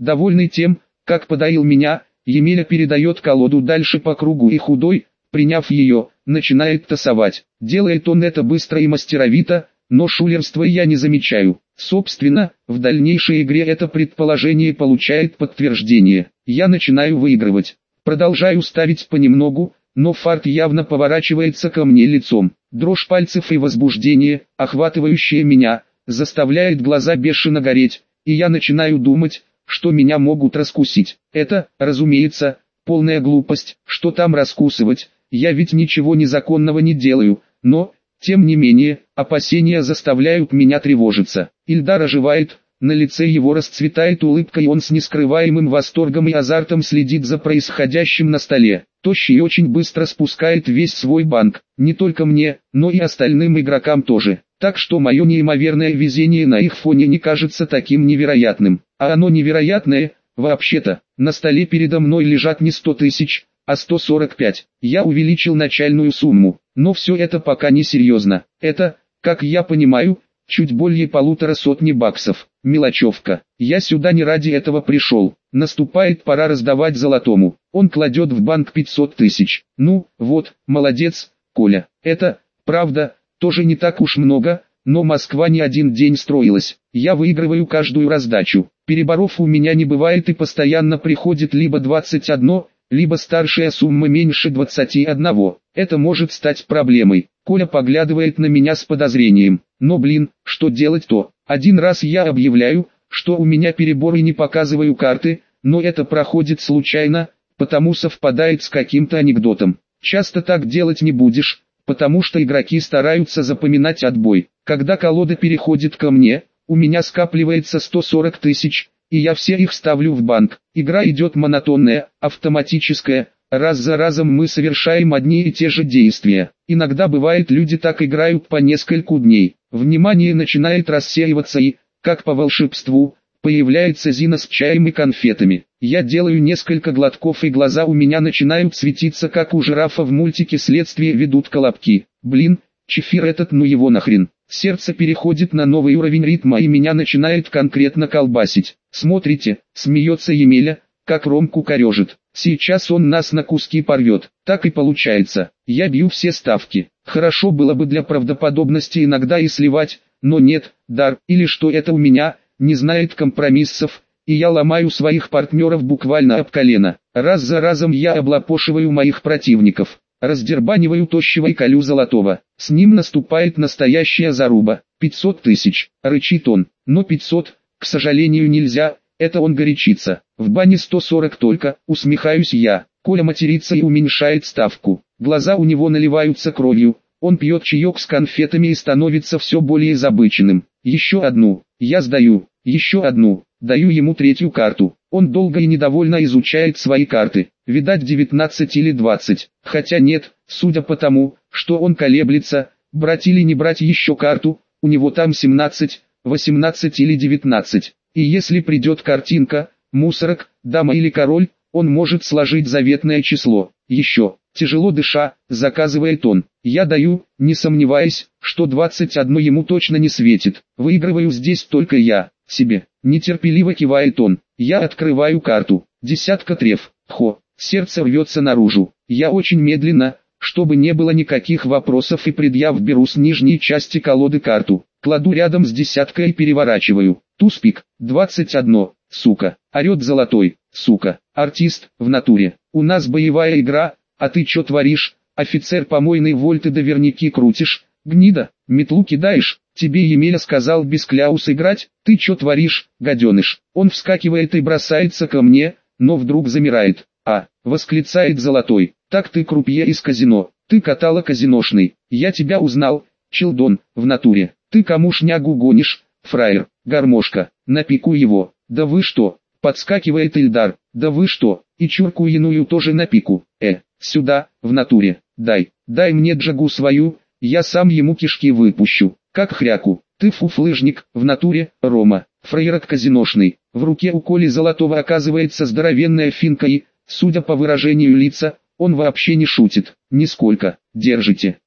Довольный тем, как подоил меня, Емеля передает колоду дальше по кругу и худой, приняв ее, начинает тасовать. Делает он это быстро и мастеровито, но шулерства я не замечаю. Собственно, в дальнейшей игре это предположение получает подтверждение. Я начинаю выигрывать. Продолжаю ставить понемногу, но фарт явно поворачивается ко мне лицом. Дрожь пальцев и возбуждение, охватывающее меня, заставляет глаза бешено гореть, и я начинаю думать, что меня могут раскусить. Это, разумеется, полная глупость, что там раскусывать, я ведь ничего незаконного не делаю, но, тем не менее, опасения заставляют меня тревожиться. Ильдар оживает, на лице его расцветает улыбка, и он с нескрываемым восторгом и азартом следит за происходящим на столе. Тощий очень быстро спускает весь свой банк, не только мне, но и остальным игрокам тоже. Так что мое неимоверное везение на их фоне не кажется таким невероятным. А оно невероятное, вообще-то. На столе передо мной лежат не 100 тысяч, а 145. Я увеличил начальную сумму, но все это пока не серьезно. Это, как я понимаю, чуть более 150 баксов. Мелочевка. Я сюда не ради этого пришел. Наступает пора раздавать золотому. Он кладет в банк 500 тысяч. Ну, вот, молодец, Коля. Это, правда, тоже не так уж много, но Москва не один день строилась. Я выигрываю каждую раздачу. Переборов у меня не бывает и постоянно приходит либо 21, либо старшая сумма меньше 21. Это может стать проблемой. Коля поглядывает на меня с подозрением. Но блин, что делать-то? Один раз я объявляю, что у меня перебор и не показываю карты, но это проходит случайно, потому совпадает с каким-то анекдотом. Часто так делать не будешь, потому что игроки стараются запоминать отбой. Когда колода переходит ко мне, у меня скапливается 140 тысяч, и я все их ставлю в банк. Игра идет монотонная, автоматическая, раз за разом мы совершаем одни и те же действия. Иногда бывает, люди так играют по нескольку дней. Внимание начинает рассеиваться и, как по волшебству, появляется Зина с чаем и конфетами. Я делаю несколько глотков, и глаза у меня начинают светиться, как у жирафа в мультике «Следствие ведут колобки». Блин, чефир этот, ну его нахрен. Сердце переходит на новый уровень ритма, и меня начинает конкретно колбасить. Смотрите, смеется Емеля, как Ромку корежит. Сейчас он нас на куски порвет. Так и получается. Я бью все ставки. Хорошо было бы для правдоподобности иногда и сливать, но нет, дар, или что это у меня, не знает компромиссов, и я ломаю своих партнеров буквально об колено. Раз за разом я облапошиваю моих противников, раздербаниваю тощего и колю золотого. С ним наступает настоящая заруба. 500 тысяч, рычит он, но 500, к сожалению, нельзя, это он горячится. В бане 140 только, усмехаюсь я. Коля матерится и уменьшает ставку. Глаза у него наливаются кровью. Он пьет чаек с конфетами и становится все более забыченным. Еще одну, я сдаю, еще одну, даю ему третью карту. Он долго и недовольно изучает свои карты. Видать 19 или 20, хотя нет, судя по тому, что он колеблется, брать или не брать еще карту, у него там 17, 18 или 19. И если придет картинка, мусорок, дама или король, он может сложить заветное число. Еще, тяжело дыша, заказывает он. Я даю, не сомневаясь, что 21 ему точно не светит. Выигрываю здесь только я, себе. Нетерпеливо кивает он. Я открываю карту. Десятка треф. Хо, сердце рвется наружу. Я очень медленно, чтобы не было никаких вопросов и предъяв, беру с нижней части колоды карту. Кладу рядом с десяткой и переворачиваю. Туз-пик, 21, сука. Орет золотой, сука. Артист, в натуре. У нас боевая игра, а ты чё творишь? Офицер помойный, вольты доверняки крутишь. Гнида, метлу кидаешь. Тебе Емеля сказал без кляус играть? Ты чё творишь, гаденыш? Он вскакивает и бросается ко мне, но вдруг замирает. Восклицает золотой. Так ты крупье из казино. Ты катала казиношный. Я тебя узнал, челдон, в натуре. Ты кому шнягу гонишь, фраер, гармошка, на пику его. Да вы что? Подскакивает Ильдар. Да вы что? И чурку иную тоже на пику. Сюда, в натуре. Дай мне джагу свою, я сам ему кишки выпущу. Как хряку. Ты фуфлыжник, в натуре, Рома. Фраерок казиношный. В руке у Коли Золотого оказывается здоровенная финка и, судя по выражению лица, он вообще не шутит. Нисколько. Держите.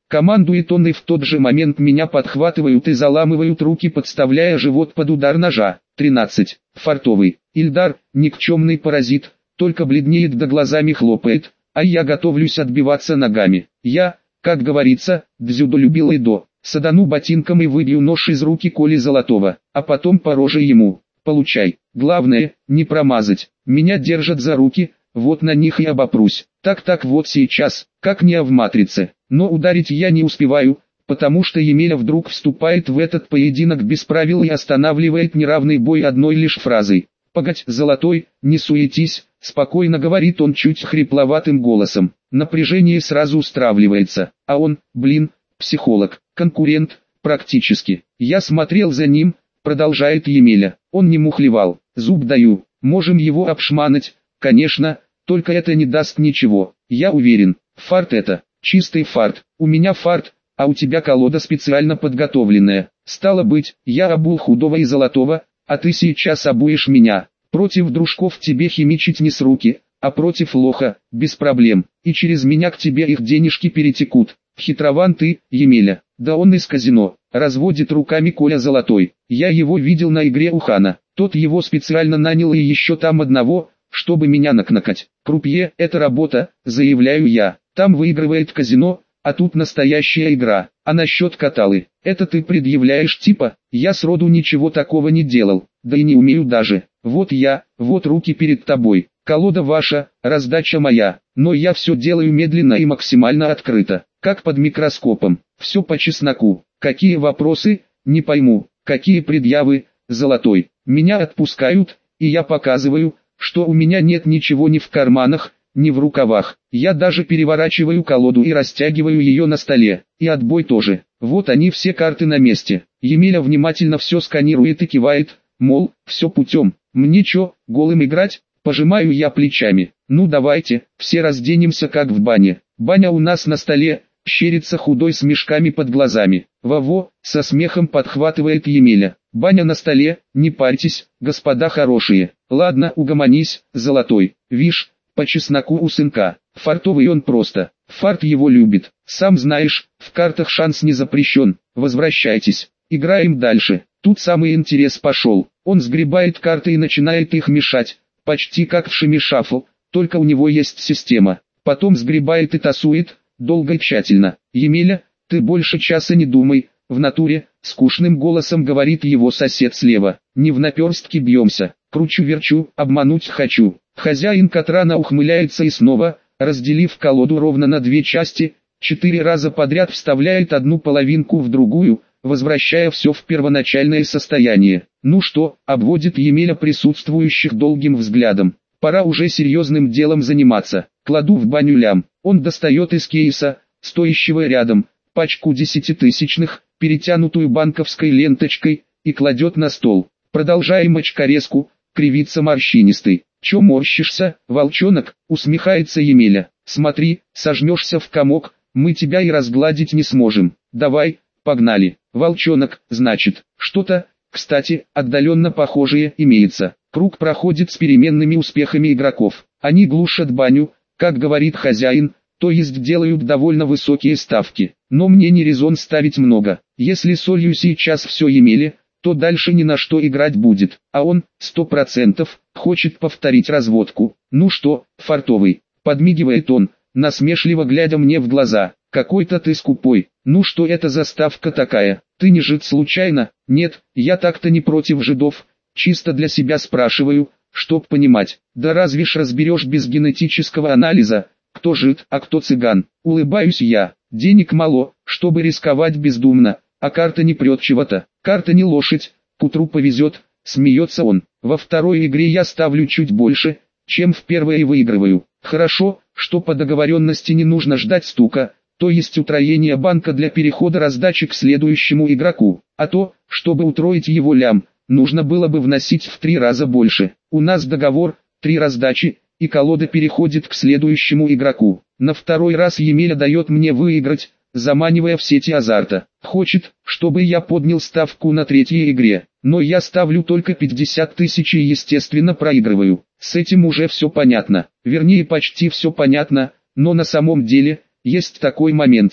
Командует он, и в тот же момент меня подхватывают и заламывают руки, подставляя живот под удар ножа. 13. Фартовый. Ильдар, никчемный паразит, только бледнеет да глазами хлопает, а я готовлюсь отбиваться ногами. Я, как говорится, дзюдо любил эйдо. Садану ботинком и выбью нож из руки Коли Золотого, а потом по роже ему. Получай. Главное, не промазать. Меня держат за руки, вот на них и обопрусь. Так вот сейчас, как не в матрице. Но ударить я не успеваю, потому что Емеля вдруг вступает в этот поединок без правил и останавливает неравный бой одной лишь фразой. «Погодь, Золотой, не суетись», — спокойно говорит он чуть хрипловатым голосом. Напряжение сразу устраивается, а он, психолог, конкурент, практически. Я смотрел за ним, продолжает Емеля. Он не мухлевал, зуб даю, можем его обшманать, конечно, только это не даст ничего. Я уверен, фарт это, чистый фарт. У меня фарт, а у тебя колода специально подготовленная. Стало быть, я обул Худого и Золотого, а ты сейчас обуешь меня. Против дружков тебе химичить не с руки, а против лоха, без проблем. И через меня к тебе их денежки перетекут. Хитрован ты, Емеля. Да он из казино, разводит руками Коля Золотой. Я его видел на игре у Хана. Тот его специально нанял и еще там одного, чтобы меня накнакать. Крупье – это работа, заявляю я. Там выигрывает казино, а тут настоящая игра. А насчет каталы, это ты предъявляешь типа, я сроду ничего такого не делал, да и не умею даже. Вот я, вот руки перед тобой, колода ваша, раздача моя, но я все делаю медленно и максимально открыто, как под микроскопом, все по чесноку. Какие вопросы, не пойму, какие предъявы, Золотой. Меня отпускают, и я показываю, что у меня нет ничего ни в карманах, ни в рукавах. Я даже переворачиваю колоду и растягиваю ее на столе. И отбой тоже. Вот они все карты на месте. Емеля внимательно все сканирует и кивает, мол, все путем. Мне чё, голым играть? Пожимаю я плечами. Ну давайте, все разденемся как в бане. Баня у нас на столе, щерится Худой с мешками под глазами. Во-во, со смехом подхватывает Емеля. Баня на столе, не парьтесь, господа хорошие. Ладно, угомонись, Золотой. Вишь, по чесноку у сынка. Фартовый он просто. Фарт его любит. Сам знаешь, в картах шанс не запрещен. Возвращайтесь. Играем дальше. Тут самый интерес пошел. Он сгребает карты и начинает их мешать. Почти как в шимишафл, только у него есть система. Потом сгребает и тасует, долго и тщательно. Емеля, ты больше часа не думай. В натуре, скучным голосом говорит его сосед слева. Не в наперстки бьемся. Кручу-верчу, обмануть хочу. Хозяин Катрана ухмыляется и снова, разделив колоду ровно на две части, 4 раза подряд вставляет одну половинку в другую, возвращая все в первоначальное состояние. Ну что, обводит Емеля присутствующих долгим взглядом. Пора уже серьезным делом заниматься. Кладу в баню лям. Он достает из кейса, стоящего рядом, пачку десятитысячных, перетянутую банковской ленточкой, и кладет на стол. Продолжаем очкареску, кривится морщинистый. Чё морщишься, волчонок, усмехается Емеля. Смотри, сожмешься в комок, мы тебя и разгладить не сможем. Давай, погнали. Волчонок, значит, что-то, кстати, отдаленно похожее имеется. Круг проходит с переменными успехами игроков. Они глушат баню, как говорит хозяин, то есть делают довольно высокие ставки. Но мне не резон ставить много. Если солью сейчас все Емеле, то дальше ни на что играть будет. А он, 100%, хочет повторить разводку. Ну что, фартовый, подмигивает он, насмешливо глядя мне в глаза. Какой-то ты скупой. Ну что это за ставка такая? Ты не жид случайно? Нет, я так-то не против жидов. Чисто для себя спрашиваю, чтоб понимать. Да разве ж разберешь без генетического анализа, кто жид, а кто цыган? Улыбаюсь я. Денег мало, чтобы рисковать бездумно, а карта не прет чего-то. Карта не лошадь, к утру повезет, смеется он. Во второй игре я ставлю чуть больше, чем в первой и выигрываю. Хорошо, что по договоренности не нужно ждать стука, то есть утроения банка для перехода раздачи к следующему игроку. А то, чтобы утроить его лям, нужно было бы вносить в 3 раза больше. У нас договор, 3 раздачи, и колода переходит к следующему игроку. На второй раз Емеля дает мне выиграть, заманивая в сети азарта. Хочет, чтобы я поднял ставку на третьей игре, но я ставлю только 50 тысяч и естественно проигрываю. С этим уже все понятно, вернее почти все понятно, но на самом деле, есть такой моментик.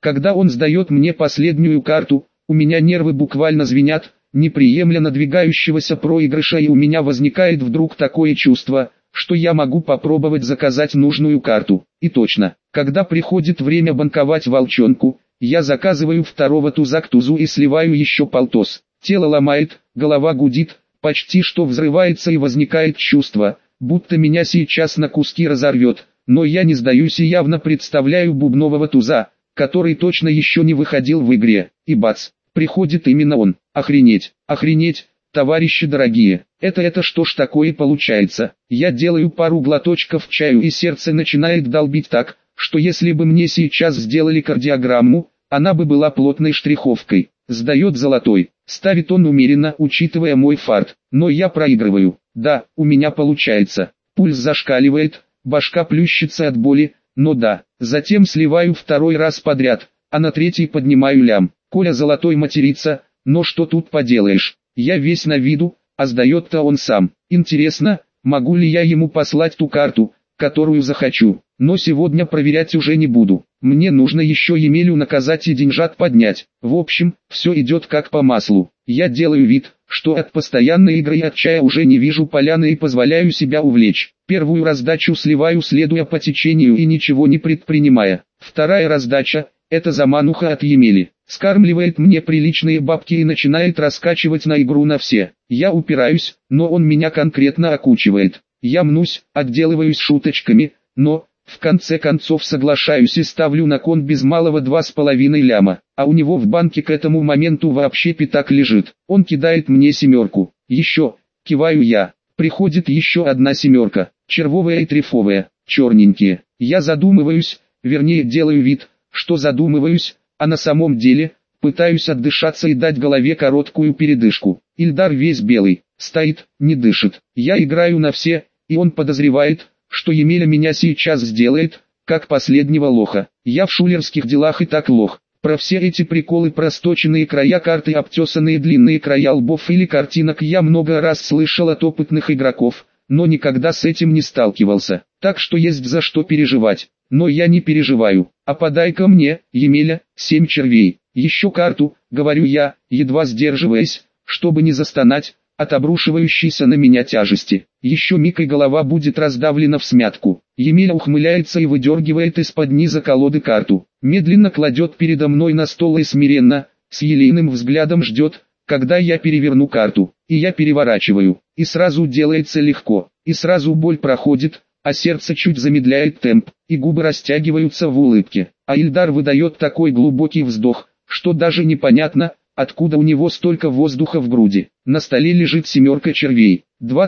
Когда он сдает мне последнюю карту, у меня нервы буквально звенят, не приемля надвигающегося проигрыша, и у меня возникает вдруг такое чувство, что я могу попробовать заказать нужную карту. И точно, когда приходит время банковать волчонку, я заказываю второго туза к тузу и сливаю еще полтос. Тело ломает, голова гудит, почти что взрывается, и возникает чувство, будто меня сейчас на куски разорвет. Но я не сдаюсь и явно представляю бубнового туза, который точно еще не выходил в игре. И бац, приходит именно он. Охренеть, охренеть, товарищи дорогие, это что ж такое получается? Я делаю пару глоточков чаю, и сердце начинает долбить так, что если бы мне сейчас сделали кардиограмму, она бы была плотной штриховкой. Сдает золотой, ставит он умеренно, учитывая мой фарт, но я проигрываю. Да, у меня получается. Пульс зашкаливает, башка плющится от боли, но да. Затем сливаю второй раз подряд, а на третий поднимаю лям. Коля золотой матерится, но что тут поделаешь, я весь на виду, а сдает-то он сам. Интересно, могу ли я ему послать ту карту, которую захочу, но сегодня проверять уже не буду. Мне нужно еще Емелю наказать и деньжат поднять. В общем, все идет как по маслу. Я делаю вид, что от постоянной игры и от чая уже не вижу поляны, и позволяю себя увлечь. Первую раздачу сливаю, следуя по течению и ничего не предпринимая. Вторая раздача – это замануха от Емели. Скармливает мне приличные бабки и начинает раскачивать на игру на все. Я упираюсь, но он меня конкретно окучивает. Я мнусь, отделываюсь шуточками, но, в конце концов, соглашаюсь и ставлю на кон без малого 2,5 ляма. А у него в банке к этому моменту вообще пятак лежит. Он кидает мне семерку. Еще, киваю я. Приходит еще одна семерка, червовая и трефовая, черненькие. Я задумываюсь, вернее делаю вид, что задумываюсь, а на самом деле, пытаюсь отдышаться и дать голове короткую передышку. Ильдар весь белый, стоит, не дышит. Я играю на все, и он подозревает, что Емеля меня сейчас сделает, как последнего лоха. Я в шулерских делах и так лох. Про все эти приколы, просточенные края карты, обтесанные длинные края лбов или картинок я много раз слышал от опытных игроков, но никогда с этим не сталкивался. Так что есть за что переживать. Но я не переживаю. А подай-ка мне, Емеля, 7 червей. Еще карту, говорю я, едва сдерживаясь, чтобы не застонать от обрушивающейся на меня тяжести. Еще миг, и голова будет раздавлена всмятку. Емеля ухмыляется и выдергивает из-под низа колоды карту. Медленно кладет передо мной на стол и смиренно, с елейным взглядом ждет, когда я переверну карту. И я переворачиваю. И сразу делается легко. И сразу боль проходит, а сердце чуть замедляет темп, и губы растягиваются в улыбке. А Ильдар выдает такой глубокий вздох, что даже непонятно, откуда у него столько воздуха в груди. На столе лежит семерка червей.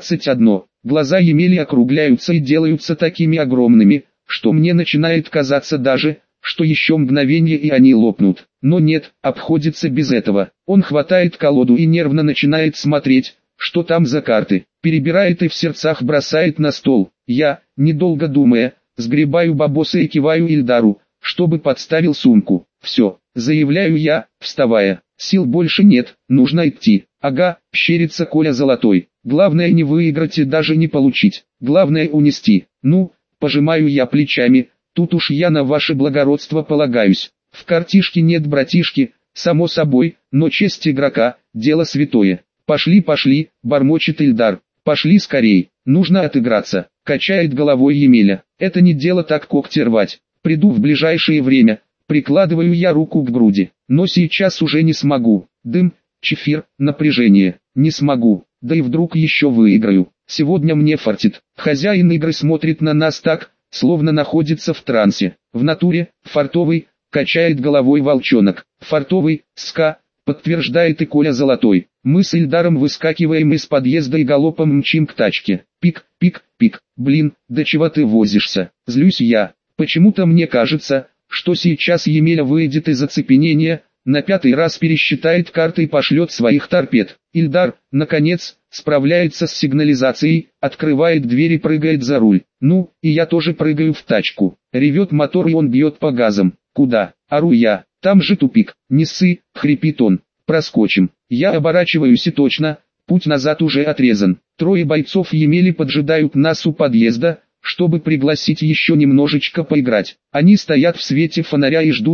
21. Глаза Емели округляются и делаются такими огромными, что мне начинает казаться даже, что еще мгновение и они лопнут. Но нет, обходится без этого. Он хватает колоду и нервно начинает смотреть, что там за карты. Перебирает и в сердцах бросает на стол. Я, недолго думая, сгребаю бабосы и киваю Ильдару, чтобы подставил сумку. Все, заявляю я, вставая. Сил больше нет, нужно идти. Ага, щерится Коля золотой. Главное не выиграть и даже не получить. Главное унести. Ну, пожимаю я плечами, тут уж я на ваше благородство полагаюсь. В картишке нет братишки, само собой, но честь игрока – дело святое. Пошли, пошли, бормочет Ильдар. Пошли скорей, нужно отыграться. Качает головой Емеля. Это не дело так когти рвать. Приду в ближайшее время. Прикладываю я руку к груди. Но сейчас уже не смогу. Дым, чефир, напряжение. Не смогу. Да и вдруг еще выиграю. Сегодня мне фартит. Хозяин игры смотрит на нас так, словно находится в трансе. В натуре, фартовый, качает головой волчонок. Фартовый, ска, подтверждает и Коля золотой. Мы с Ильдаром выскакиваем из подъезда и галопом мчим к тачке. Пик, пик, пик. Блин, до чего ты возишься? Злюсь я. Почему-то мне кажется, что сейчас Емеля выйдет из оцепенения, на 5-й раз пересчитает карты и пошлет своих торпед. Ильдар, наконец, справляется с сигнализацией, открывает дверь и прыгает за руль. Ну, и я тоже прыгаю в тачку. Ревет мотор и он бьет по газам. Куда? Ору я. Там же тупик. Не ссы, хрипит он. Проскочим. Я оборачиваюсь и точно, путь назад уже отрезан. 3 бойцов Емели поджидают нас у подъезда, чтобы пригласить еще немножечко поиграть. Они стоят в свете фонаря и ждут,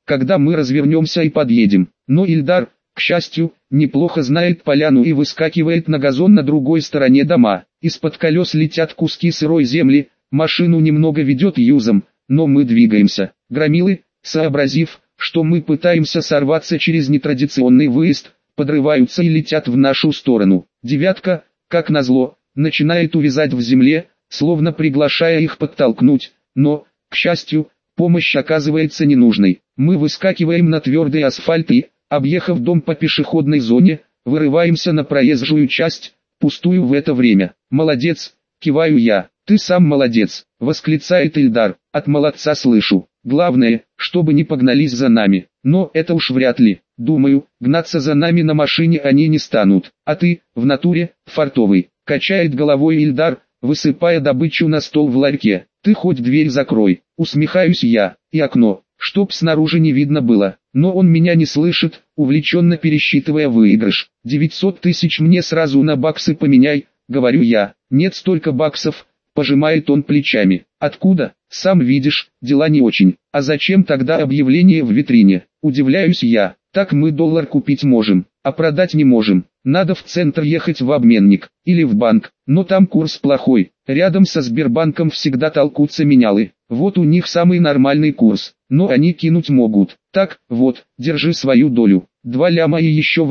когда мы развернемся и подъедем. Но Ильдар, к счастью, неплохо знает поляну и выскакивает на газон на другой стороне дома. Из-под колес летят куски сырой земли, машину немного ведет юзом, но мы двигаемся. Громилы, сообразив, что мы пытаемся сорваться через нетрадиционный выезд, подрываются и летят в нашу сторону. Девятка, как назло, начинает увязать в земле, словно приглашая их подтолкнуть, но, к счастью, помощь оказывается ненужной. Мы выскакиваем на твердый асфальт и, объехав дом по пешеходной зоне, вырываемся на проезжую часть, пустую в это время. «Молодец!» — киваю я. «Ты сам молодец!» — восклицает Ильдар. «От молодца слышу. Главное, чтобы не погнались за нами. Но это уж вряд ли. Думаю, гнаться за нами на машине они не станут. А ты, в натуре, фартовый», — качает головой Ильдар, высыпая добычу на стол в ларьке. «Ты хоть дверь закрой», — усмехаюсь я, — «и окно, чтоб снаружи не видно было». Но он меня не слышит, увлеченно пересчитывая выигрыш. 900 тысяч мне сразу на баксы поменяй, говорю я. «Нет столько баксов», — пожимает он плечами. «Откуда? Сам видишь, дела не очень. А зачем тогда объявление в витрине?» Удивляюсь я. «Так мы доллар купить можем, а продать не можем. Надо в центр ехать в обменник, или в банк, но там курс плохой. Рядом со Сбербанком всегда толкутся менялы. Вот у них самый нормальный курс, но они кинуть могут. Так, вот, держи свою долю. 2 ляма и еще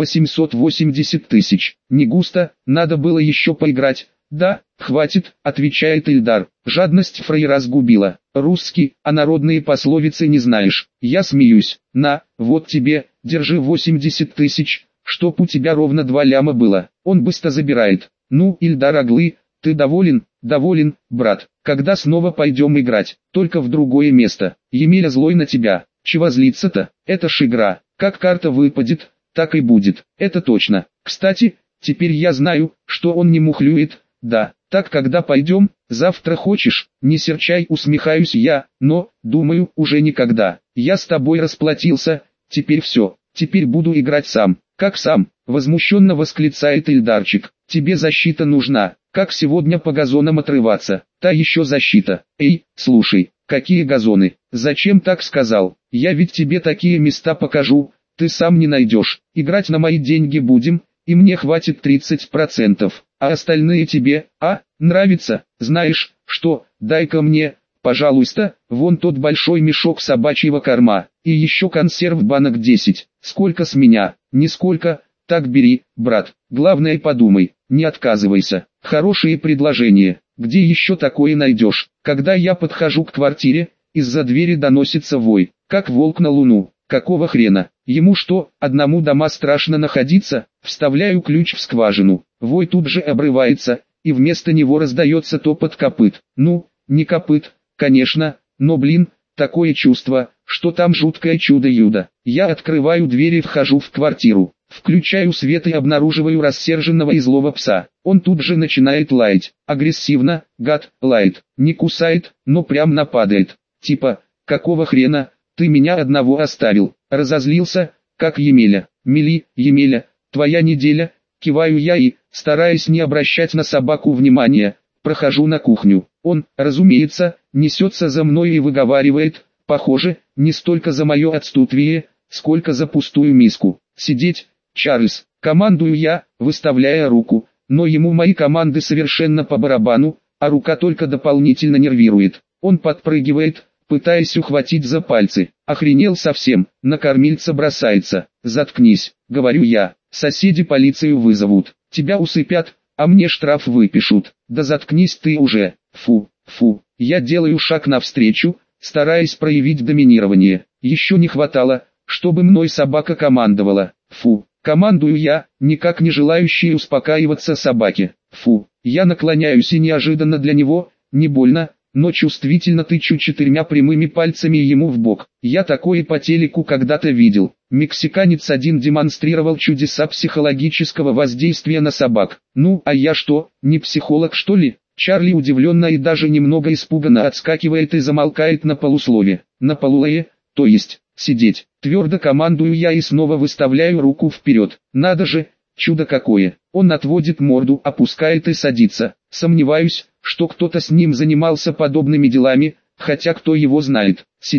880 тысяч. Не густо, надо было еще поиграть». «Да, хватит», — отвечает Ильдар. «Жадность фраера сгубила. Русский, а народные пословицы не знаешь». Я смеюсь. «На, вот тебе, держи 80 тысяч, чтоб у тебя ровно 2 ляма было». Он быстро забирает. «Ну, Ильдар Оглы, ты доволен?» «Доволен, брат. Когда снова пойдем играть? Только в другое место. Емеля злой на тебя. Чего злиться-то? Это ж игра. Как карта выпадет, так и будет. Это точно. Кстати, теперь я знаю, что он не мухлюет». «Да, так когда пойдем, завтра хочешь?» «Не серчай», усмехаюсь я, «но, думаю, уже никогда. Я с тобой расплатился, теперь все, теперь буду играть сам». «Как сам?» — возмущенно восклицает Ильдарчик. «Тебе защита нужна, как сегодня по газонам отрываться, та еще защита». «Эй, слушай, какие газоны? Зачем так сказал? Я ведь тебе такие места покажу, ты сам не найдешь. Играть на мои деньги будем, и мне хватит 30%. А остальные тебе, нравится? Знаешь, что, дай-ка мне, пожалуйста, вон тот большой мешок собачьего корма, и еще консерв банок 10. Сколько с меня?» «Нисколько, так бери, брат. Главное подумай, не отказывайся. Хорошие предложения. Где еще такое найдешь?» Когда я подхожу к квартире, из-за двери доносится вой, как волк на луну. Какого хрена? Ему что, одному дома страшно находиться? Вставляю ключ в скважину. Вой тут же обрывается, и вместо него раздается топот копыт. Ну, не копыт, конечно, но блин, такое чувство, что там жуткое чудо-юдо. Я открываю дверь и вхожу в квартиру. Включаю свет и обнаруживаю рассерженного и злого пса. Он тут же начинает лаять. Агрессивно, гад, лает. Не кусает, но прям нападает. Типа, какого хрена, ты меня одного оставил? Разозлился, как Емеля. «Мели, Емеля, твоя неделя», киваю я и, стараясь не обращать на собаку внимания, прохожу на кухню. Он, разумеется, несется за мной и выговаривает, похоже, не столько за мое отсутствие, сколько за пустую миску. «Сидеть, Чарльз», командую я, выставляя руку, но ему мои команды совершенно по барабану, а рука только дополнительно нервирует. Он подпрыгивает, пытаясь ухватить за пальцы. «Охренел совсем, на кормильца бросается». «Заткнись», говорю я, «соседи полицию вызовут, тебя усыпят, а мне штраф выпишут». «Да заткнись ты уже». Фу. Я делаю шаг навстречу, стараясь проявить доминирование. Еще не хватало, чтобы мной собака командовала. Фу. Командую я, никак не желающий успокаиваться собаке. Фу. Я наклоняюсь и неожиданно для него, не больно, но чувствительно тычу 4 прямыми пальцами ему в бок. Я такое по телеку когда-то видел. Мексиканец один демонстрировал чудеса психологического воздействия на собак. Ну, а я что, не психолог что ли? Чарли удивленно и даже немного испуганно отскакивает и замолкает на полуслове. На полулое, то есть, сидеть. Твердо командую я и снова выставляю руку вперед. Надо же, чудо какое. Он отводит морду, опускает и садится. Сомневаюсь, что кто-то с ним занимался подобными делами, хотя кто его знает. Сидеть.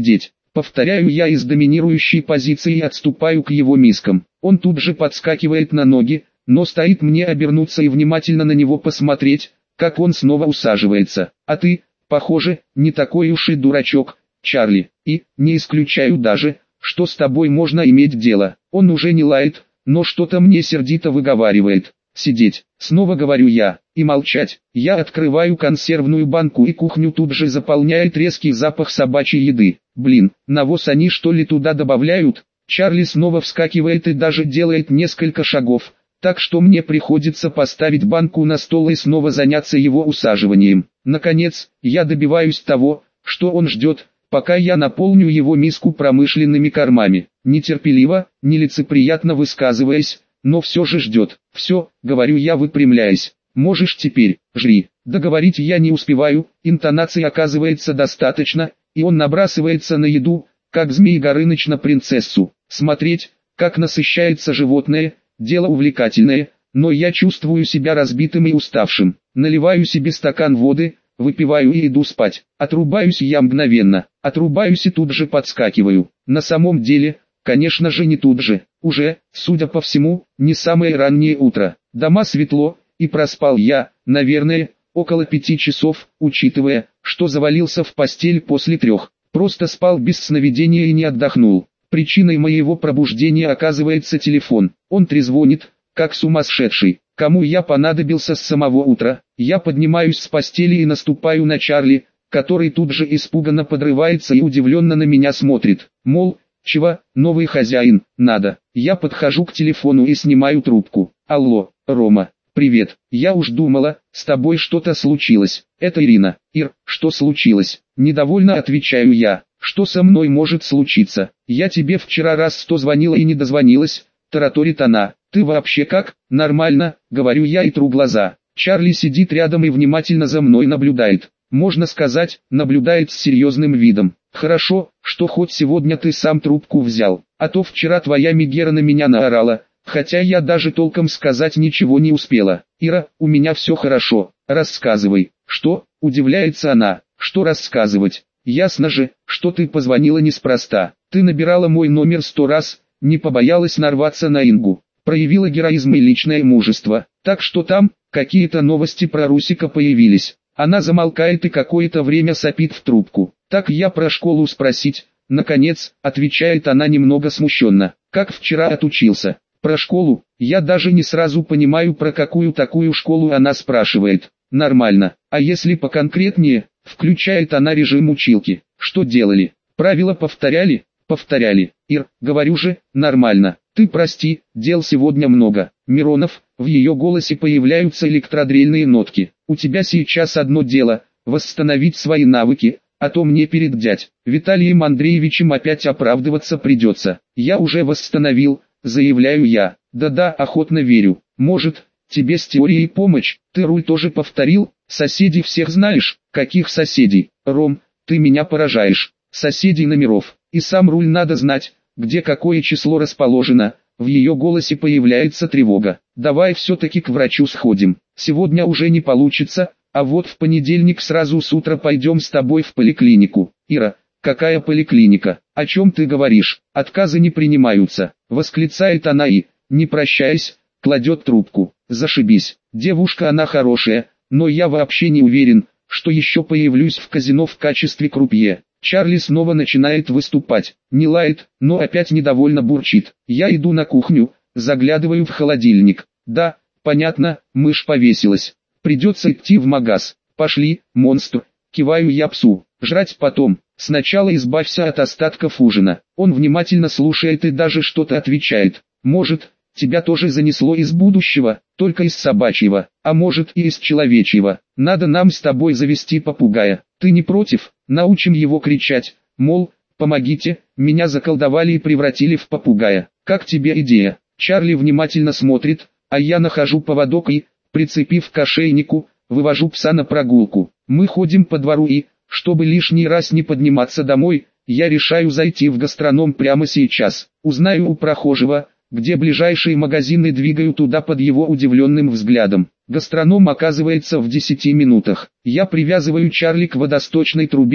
Повторяю я из доминирующей позиции и отступаю к его мискам. Он тут же подскакивает на ноги, но стоит мне обернуться и внимательно на него посмотреть, как он снова усаживается. А ты, похоже, не такой уж и дурачок, Чарли, и не исключаю даже, что с тобой можно иметь дело. Он уже не лает, но что-то мне сердито выговаривает. Сидеть, снова говорю я, и молчать. Я открываю консервную банку, и кухню тут же заполняет резкий запах собачьей еды. Блин, навоз они что ли туда добавляют? Чарли снова вскакивает и даже делает несколько шагов, так что мне приходится поставить банку на стол и снова заняться его усаживанием. Наконец, я добиваюсь того, что он ждет, пока я наполню его миску промышленными кормами. Нетерпеливо, нелицеприятно высказываясь, но все же ждет. «Все», — говорю я, выпрямляясь, — «можешь теперь, жри». Договорить я не успеваю, интонации оказывается достаточно, и он набрасывается на еду, как Змей Горыныч на принцессу. Смотреть, как насыщается животное, дело увлекательное, но я чувствую себя разбитым и уставшим. Наливаю себе стакан воды, выпиваю и иду спать. Отрубаюсь я мгновенно, отрубаюсь и тут же подскакиваю. На самом деле, конечно же, не тут же. Уже, судя по всему, не самое раннее утро. Дома светло, и проспал я, наверное, около 5 часов, учитывая, что завалился в постель после 3. Просто спал без сновидения и не отдохнул. Причиной моего пробуждения оказывается телефон. Он трезвонит, как сумасшедший. Кому я понадобился с самого утра? Я поднимаюсь с постели и наступаю на Чарли, который тут же испуганно подрывается и удивленно на меня смотрит. Мол, чего, новый хозяин, надо. Я подхожу к телефону и снимаю трубку. Алло, Рома, привет. Я уж думала, с тобой что-то случилось. Это Ирина. Ир, что случилось? Недовольно отвечаю я. Что со мной может случиться? Я тебе вчера раз 100 звонила и не дозвонилась, тараторит она. Ты вообще как? Нормально, говорю я и тру глаза. Чарли сидит рядом и внимательно за мной наблюдает. Можно сказать, наблюдает с серьезным видом. Хорошо, что хоть сегодня ты сам трубку взял, а то вчера твоя Мегера на меня наорала, хотя я даже толком сказать ничего не успела. Ира, у меня все хорошо, рассказывай. Что? Удивляется она. Что рассказывать? Ясно же, что ты позвонила неспроста. Ты набирала мой номер 100 раз, не побоялась нарваться на Ингу. Проявила героизм и личное мужество. Так что там, какие-то новости про Русика появились. Она замолкает и какое-то время сопит в трубку. Так я про школу спросить. Наконец, отвечает она немного смущенно. Как вчера отучился? Про школу? Я даже не сразу понимаю, про какую такую школу она спрашивает. Нормально. А если поконкретнее? Включает она режим училки. Что делали? Правила повторяли? Повторяли. Ир, говорю же, нормально. Ты прости, дел сегодня много. Миронов, в ее голосе появляются электродрельные нотки. У тебя сейчас одно дело, восстановить свои навыки, а то мне перед дядь Виталием Андреевичем опять оправдываться придется. Я уже восстановил, заявляю я. Да-да, охотно верю. Может, тебе с теорией помощь? Ты руль тоже повторил? Соседей всех знаешь? Каких соседей? Ром, ты меня поражаешь. Соседей номеров. И сам руль надо знать, где какое число расположено. В ее голосе появляется тревога. Давай все-таки к врачу сходим. Сегодня уже не получится, а вот в понедельник сразу с утра пойдем с тобой в поликлинику. Ира, какая поликлиника? О чем ты говоришь? Отказы не принимаются. Восклицает она и, не прощаясь, кладет трубку. Зашибись. Девушка она хорошая, но я вообще не уверен, что еще появлюсь в казино в качестве крупье. Чарли снова начинает выступать, не лает, но опять недовольно бурчит. Я иду на кухню, заглядываю в холодильник. Да, понятно, мышь повесилась. Придется идти в магаз. Пошли, монстр, киваю я псу. Жрать потом, сначала избавься от остатков ужина. Он внимательно слушает и даже что-то отвечает. Может, тебя тоже занесло из будущего, только из собачьего, а может и из человечьего. Надо нам с тобой завести попугая. Ты не против? Научим его кричать, мол, помогите, меня заколдовали и превратили в попугая. Как тебе идея? Чарли внимательно смотрит, а я нахожу поводок и, прицепив к ошейнику, вывожу пса на прогулку. Мы ходим по двору и, чтобы лишний раз не подниматься домой, я решаю зайти в гастроном прямо сейчас. Узнаю у прохожего, где ближайшие магазины, двигаю туда под его удивленным взглядом. Гастроном оказывается в 10 минутах. Я привязываю Чарли к водосточной трубе,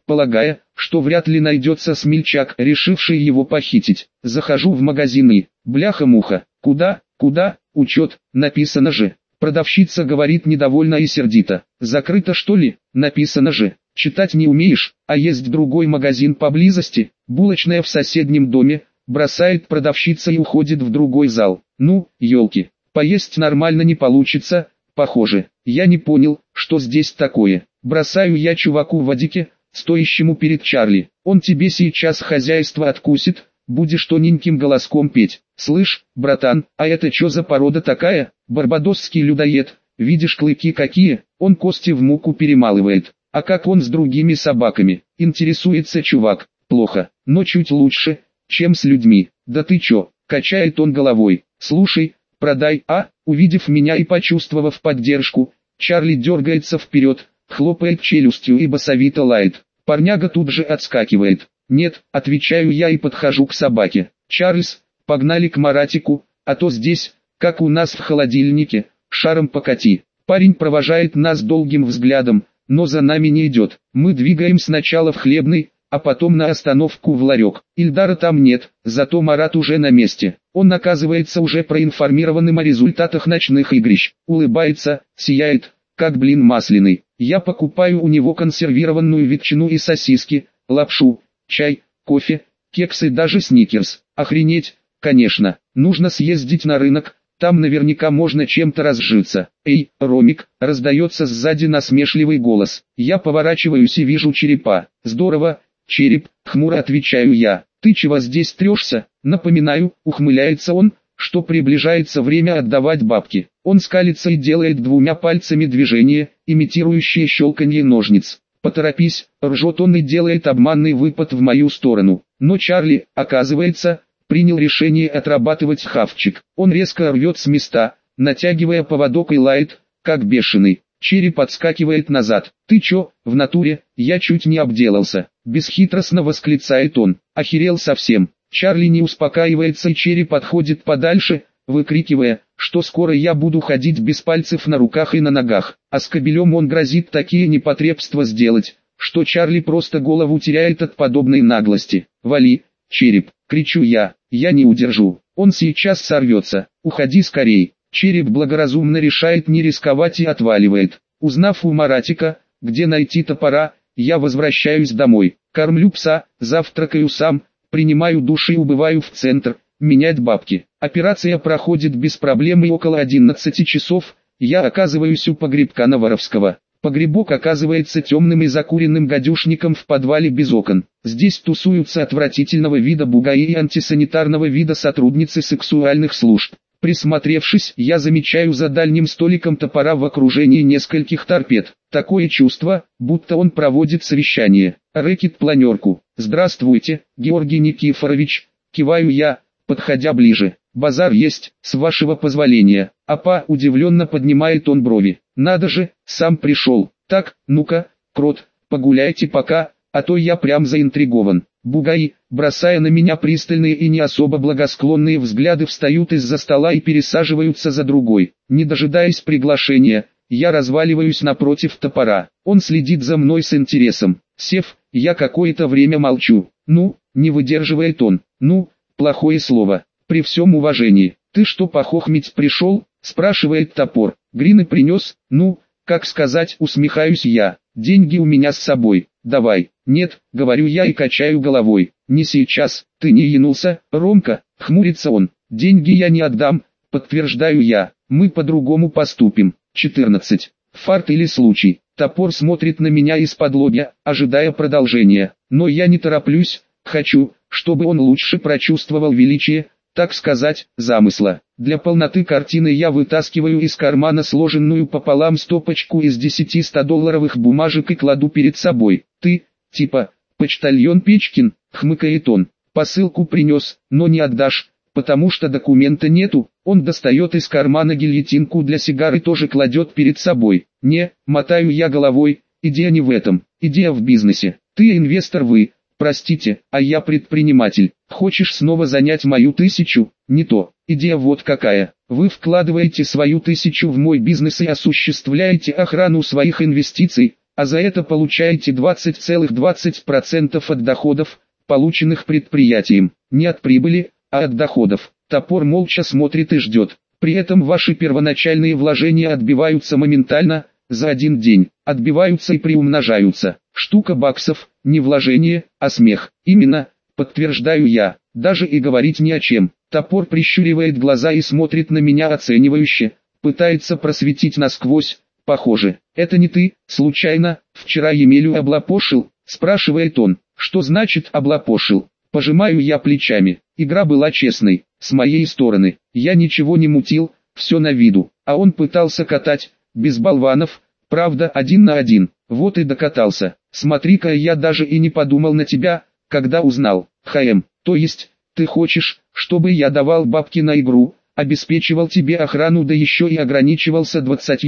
полагая, что вряд ли найдется смельчак, решивший его похитить. Захожу в магазин и, бляха-муха, куда, учет, написано же. Продавщица говорит недовольно и сердито. Закрыто что ли? Написано же. Читать не умеешь, а есть другой магазин поблизости, булочная в соседнем доме, бросает продавщица и уходит в другой зал. Ну, елки, поесть нормально не получится, похоже. Я не понял, что здесь такое. Бросаю я чуваку в водике, стоящему перед Чарли. Он тебе сейчас хозяйство откусит, будешь тоненьким голоском петь. Слышь, братан, а это чё за порода такая? Барбадосский людоед, видишь клыки какие? Он кости в муку перемалывает. А как он с другими собаками? Интересуется чувак. Плохо, но чуть лучше, чем с людьми. Да ты чё? Качает он головой. Слушай, продай, увидев меня и почувствовав поддержку, Чарли дергается вперед, хлопает челюстью и басовито лает. Парняга тут же отскакивает. Нет, отвечаю я и подхожу к собаке. Чарльз, погнали к Маратику, а то здесь, как у нас в холодильнике, шаром покати. Парень провожает нас долгим взглядом, но за нами не идет. Мы двигаем сначала в хлебный, а потом на остановку в ларек. Ильдара там нет, зато Марат уже на месте. Он оказывается уже проинформированным о результатах ночных игрищ. Улыбается, сияет, как блин масляный. Я покупаю у него консервированную ветчину и сосиски, лапшу, чай, кофе, кексы, даже сникерс. Охренеть, конечно, нужно съездить на рынок, там наверняка можно чем-то разжиться. Эй, Ромик, раздается сзади насмешливый голос. Я поворачиваюсь и вижу черепа. Здорово, череп, хмуро отвечаю я. Ты чего здесь трешься? Напоминаю, ухмыляется он, что приближается время отдавать бабки. Он скалится и делает двумя пальцами движение, имитирующее щелканье ножниц. Поторопись, ржет он и делает обманный выпад в мою сторону. Но Чарли, оказывается, принял решение отрабатывать хавчик. Он резко рвет с места, натягивая поводок и лает, как бешеный. Череп отскакивает назад. «Ты чё, в натуре? Я чуть не обделался!» Бесхитростно восклицает он. Охерел совсем. Чарли не успокаивается и череп отходит подальше, выкрикивая, что скоро я буду ходить без пальцев на руках и на ногах. А с кобелем он грозит такие непотребства сделать, что Чарли просто голову теряет от подобной наглости. «Вали, череп!» — кричу я не удержу. Он сейчас сорвется. Уходи скорей. Череп благоразумно решает не рисковать и отваливает. Узнав у Маратика, где найти топора, я возвращаюсь домой. Кормлю пса, завтракаю сам, принимаю душ и убываю в центр, менять бабки. Операция проходит без проблем и около 11 часов, я оказываюсь у погребка Новоровского. Погребок оказывается темным и закуренным гадюшником в подвале без окон. Здесь тусуются отвратительного вида бугаи и антисанитарного вида сотрудницы сексуальных служб. Присмотревшись, я замечаю за дальним столиком топора в окружении нескольких торпед. Такое чувство, будто он проводит совещание. Рэкет планерку. «Здравствуйте, Георгий Никифорович», киваю я, подходя ближе. «Базар есть, с вашего позволения». Апа удивленно поднимает он брови. «Надо же, сам пришел. Так, ну-ка, крот, погуляйте пока, а то я прям заинтригован». Бугаи, бросая на меня пристальные и не особо благосклонные взгляды, встают из-за стола и пересаживаются за другой. Не дожидаясь приглашения, я разваливаюсь напротив топора. Он следит за мной с интересом. Сев, я какое-то время молчу. «Ну», не выдерживает он. «Ну, плохое слово. При всем уважении. Ты что, похохмить пришел?» спрашивает топор. «Грины принес?» «Ну, как сказать», усмехаюсь я. «Деньги у меня с собой. Давай». «Нет», говорю я и качаю головой. «Не сейчас, ты не янулся, Ромка?» Хмурится он. «Деньги я не отдам», подтверждаю я. «Мы по-другому поступим». 14. Фарт или случай. Топор смотрит на меня из-под-лобья, ожидая продолжения. Но я не тороплюсь, хочу, чтобы он лучше прочувствовал величие, так сказать, замысла. Для полноты картины я вытаскиваю из кармана сложенную пополам стопочку из 10 100-долларовых бумажек и кладу перед собой. «Ты, типа, почтальон Печкин», хмыкает он. «Посылку принес, но не отдашь, потому что документа нету». Он достает из кармана гильотинку для сигар и тоже кладет перед собой. «Не», мотаю я головой, идея не в этом, идея в бизнесе. «Ты инвестор, вы, простите, а я предприниматель. Хочешь снова занять мою 1000? Не то. Идея вот какая. Вы вкладываете свою 1000 в мой бизнес и осуществляете охрану своих инвестиций, а за это получаете 20,20% от доходов, полученных предприятием. Не от прибыли, а от доходов. Топор молча смотрит и ждет. При этом ваши первоначальные вложения отбиваются моментально, за один день. Отбиваются и приумножаются. Штука баксов, не вложение, а смех. Именно, подтверждаю я, даже и говорить ни о чем. Топор прищуривает глаза и смотрит на меня оценивающе, пытается просветить насквозь. Похоже, это не ты, случайно, вчера Емелю облапошил, спрашивает он. Что значит облапошил? Пожимаю я плечами. Игра была честной, с моей стороны. Я ничего не мутил, все на виду. А он пытался катать, без болванов, правда 1 на 1. Вот и докатался. Смотри-ка, я даже и не подумал на тебя, когда узнал. То есть, ты хочешь, чтобы я давал бабки на игру, обеспечивал тебе охрану, да еще и ограничивался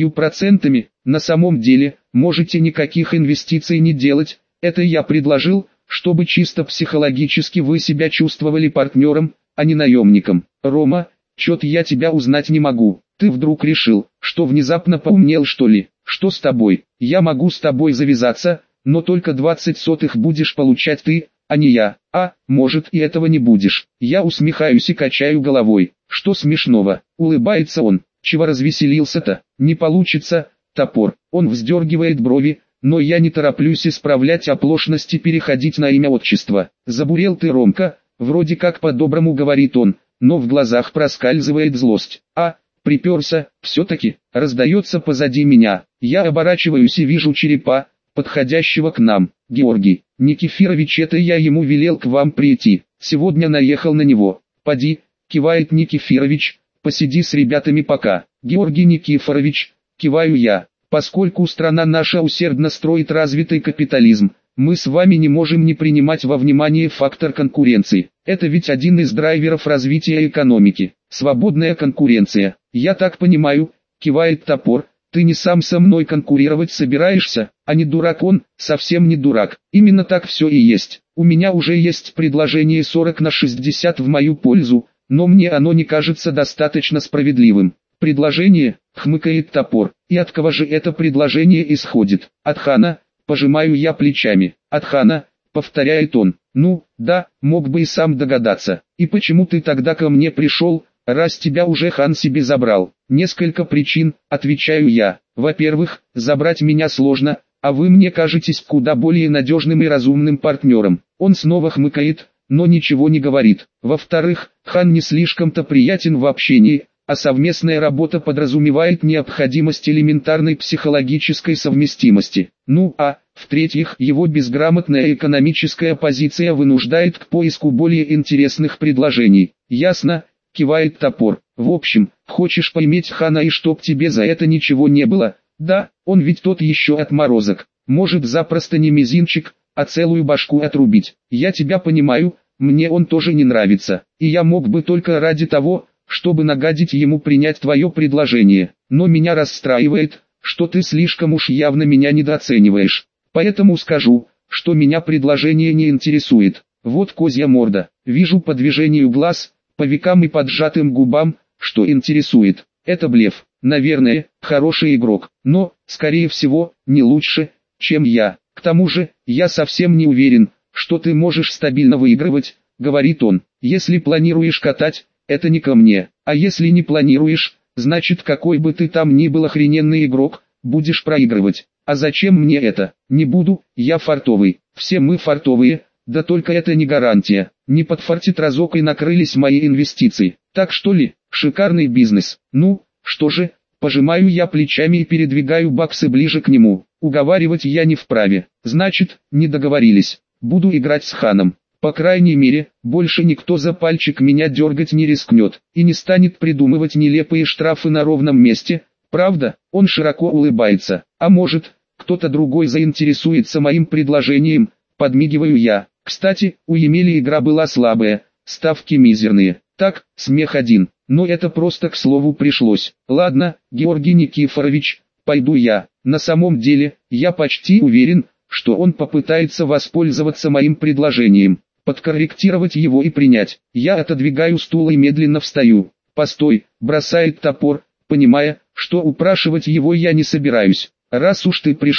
20%? На самом деле, можете никаких инвестиций не делать. Это я предложил, чтобы чисто психологически вы себя чувствовали партнером, а не наемником. Рома, чё-то я тебя узнать не могу. Ты вдруг решил, что внезапно поумнел, что ли? Что с тобой? Я могу с тобой завязаться, но только 20 сотых будешь получать ты, а не я. А, может, и этого не будешь. Я усмехаюсь и качаю головой. Что смешного? Улыбается он. Чего развеселился-то? Не получится, топор. Он вздергивает брови, но я не тороплюсь исправлять оплошности, переходить на имя-отчество. Забурел ты, Ромка, вроде как по-доброму говорит он, но в глазах проскальзывает злость. А, приперся, все-таки, раздается позади меня. Я оборачиваюсь и вижу черепа, подходящего к нам. Георгий Никифорович, это я ему велел к вам прийти. Сегодня наехал на него. Поди, кивает Никифорович, посиди с ребятами пока. Георгий Никифорович, киваю я. Поскольку страна наша усердно строит развитый капитализм, мы с вами не можем не принимать во внимание фактор конкуренции. Это ведь один из драйверов развития экономики. Свободная конкуренция. Я так понимаю, кивает топор, ты не сам со мной конкурировать собираешься, а не дурак он, совсем не дурак. Именно так все и есть. У меня уже есть предложение 40 на 60 в мою пользу, но мне оно не кажется достаточно справедливым. Предложение, хмыкает топор, и от кого же это предложение исходит? От хана, пожимаю я плечами. От хана, повторяет он. Ну, да, мог бы и сам догадаться. И почему ты тогда ко мне пришел, раз тебя уже хан себе забрал? Несколько причин, отвечаю я. Во-первых, забрать меня сложно, а вы мне кажетесь куда более надежным и разумным партнером. Он снова хмыкает, но ничего не говорит. Во-вторых, хан не слишком-то приятен в общении, а совместная работа подразумевает необходимость элементарной психологической совместимости. Ну а, в-третьих, его безграмотная экономическая позиция вынуждает к поиску более интересных предложений. Ясно, кивает топор. В общем, хочешь поиметь хана и чтоб тебе за это ничего не было? Да, он ведь тот еще отморозок. Может запросто не мизинчик, а целую башку отрубить. Я тебя понимаю, мне он тоже не нравится. И я мог бы только ради того, чтобы нагадить ему принять твое предложение. Но меня расстраивает, что ты слишком уж явно меня недооцениваешь. Поэтому скажу, что меня предложение не интересует. Вот козья морда. Вижу по движению глаз, по векам и поджатым губам, что интересует. Это блеф. Наверное, хороший игрок, но, скорее всего, не лучше, чем я. К тому же, я совсем не уверен, что ты можешь стабильно выигрывать, говорит он. Если планируешь катать, это не ко мне, а если не планируешь, значит какой бы ты там ни был охрененный игрок, будешь проигрывать. А зачем мне это? Не буду, я фартовый, все мы фартовые, да только это не гарантия. Не подфартит разок и накрылись мои инвестиции. Так что ли, шикарный бизнес. Ну, что же, пожимаю я плечами и передвигаю баксы ближе к нему. Уговаривать я не вправе, значит, не договорились. Буду играть с ханом. По крайней мере, больше никто за пальчик меня дергать не рискнет, и не станет придумывать нелепые штрафы на ровном месте, правда? Он широко улыбается. А может, кто-то другой заинтересуется моим предложением, подмигиваю я. Кстати, у Емели игра была слабая, ставки мизерные. Так, смех один, но это просто к слову пришлось. Ладно, Георгий Никифорович, пойду я. На самом деле, я почти уверен, что он попытается воспользоваться моим предложением, подкорректировать его и принять. Я отодвигаю стул и медленно встаю. Постой, бросает топор, понимая, что упрашивать его я не собираюсь. Раз уж ты пришел,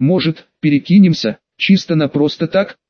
Может, перекинемся? Чисто на просто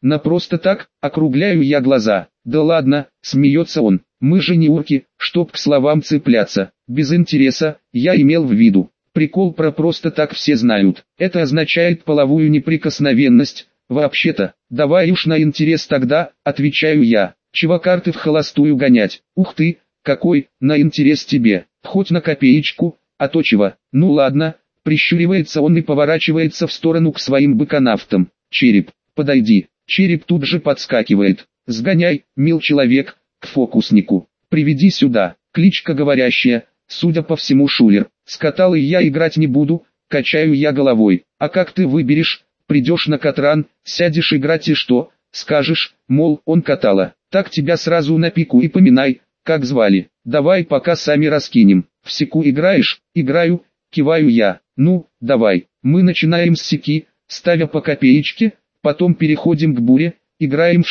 так, округляю я глаза. Да ладно, смеется он, мы же не урки, чтоб к словам цепляться. Без интереса, я имел в виду. Прикол про просто так все знают. Это означает половую неприкосновенность. Вообще-то, давай уж на интерес тогда, отвечаю я. Чего карты в холостую гонять? Ух ты, какой, на интерес тебе, хоть на копеечку, а то чего? Ну ладно, прищуривается он и поворачивается в сторону к своим быконавтам. Череп, подойди. Череп тут же подскакивает. Сгоняй, мил человек, к фокуснику. Приведи сюда. Кличка говорящая, судя по всему Шулер. С каталой я играть не буду, качаю я головой. А как ты выберешь? Придешь на катран, сядешь играть и что? Скажешь, мол, он катала. Так тебя сразу на пику и поминай, как звали. Давай пока сами раскинем. В секу играешь? Играю, киваю я. Ну, давай. Мы начинаем с секи, ставя по копеечке, потом переходим к буре, играем в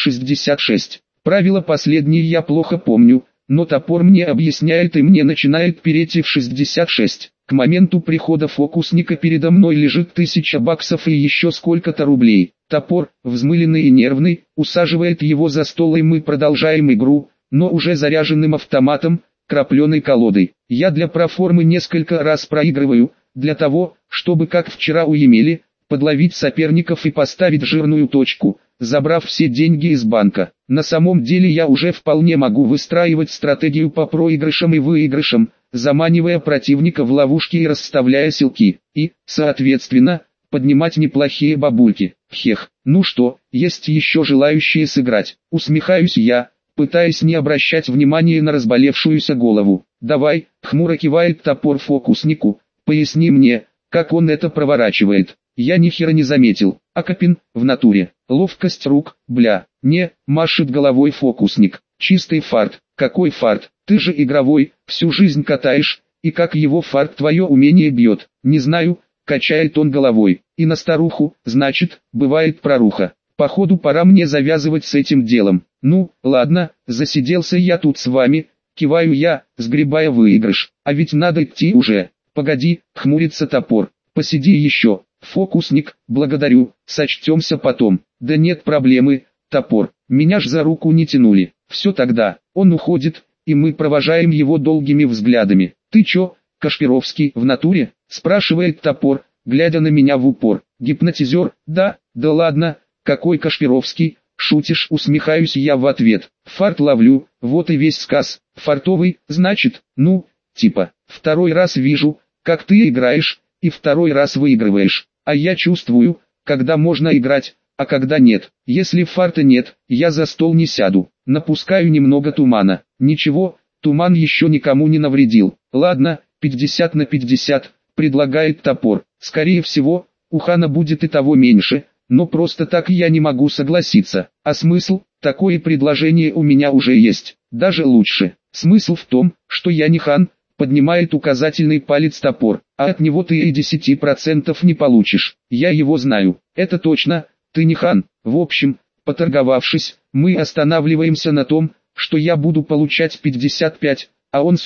66. Правила последние я плохо помню, но топор мне объясняет и мне начинает перейти в 66. К моменту прихода фокусника передо мной лежит 1000 баксов и еще сколько-то рублей. Топор, взмыленный и нервный, усаживает его за стол и мы продолжаем игру, но уже заряженным автоматом, крапленой колодой. Я для проформы несколько раз проигрываю, для того, чтобы как вчера у Емели, подловить соперников и поставить жирную точку, забрав все деньги из банка. На самом деле я уже вполне могу выстраивать стратегию по проигрышам и выигрышам, заманивая противника в ловушки и расставляя силки, и, соответственно, поднимать неплохие бабульки. Хех, ну что, есть еще желающие сыграть? Усмехаюсь я, пытаясь не обращать внимания на разболевшуюся голову. Давай, хмуро кивает топор фокуснику, поясни мне, как он это проворачивает. Я ни хера не заметил. Акопин, в натуре. Ловкость рук, бля. Не, машет головой фокусник. Чистый фарт. Какой фарт? Ты же игровой, всю жизнь катаешь. И как его фарт твое умение бьет? Не знаю, качает он головой. И на старуху, значит, бывает проруха. Походу пора мне завязывать с этим делом. Ну, ладно, засиделся я тут с вами. Киваю я, сгребая выигрыш. А ведь надо идти уже. Погоди, хмурится топор. Посиди еще. Фокусник, благодарю, сочтемся потом. Да нет проблемы, топор, меня ж за руку не тянули. Все тогда, он уходит, и мы провожаем его долгими взглядами. Ты чё, Кашпировский, в натуре? Спрашивает топор, глядя на меня в упор. Гипнотизер, да ладно, какой Кашпировский, шутишь, усмехаюсь я в ответ. Фарт ловлю, вот и весь сказ. Фартовый, значит, ну, типа, второй раз вижу, как ты играешь, и второй раз выигрываешь. А я чувствую, когда можно играть, а когда нет. Если фарта нет, я за стол не сяду. Напускаю немного тумана. Ничего, туман еще никому не навредил. Ладно, 50 на 50, предлагает топор. Скорее всего, у хана будет и того меньше, но просто так я не могу согласиться. А смысл? Такое предложение у меня уже есть. Даже лучше. Смысл в том, что я не хан, поднимает указательный палец топор, а от него ты и 10% не получишь. Я его знаю. Это точно, ты не хан. В общем, поторговавшись, мы останавливаемся на том, что я буду получать 55, а он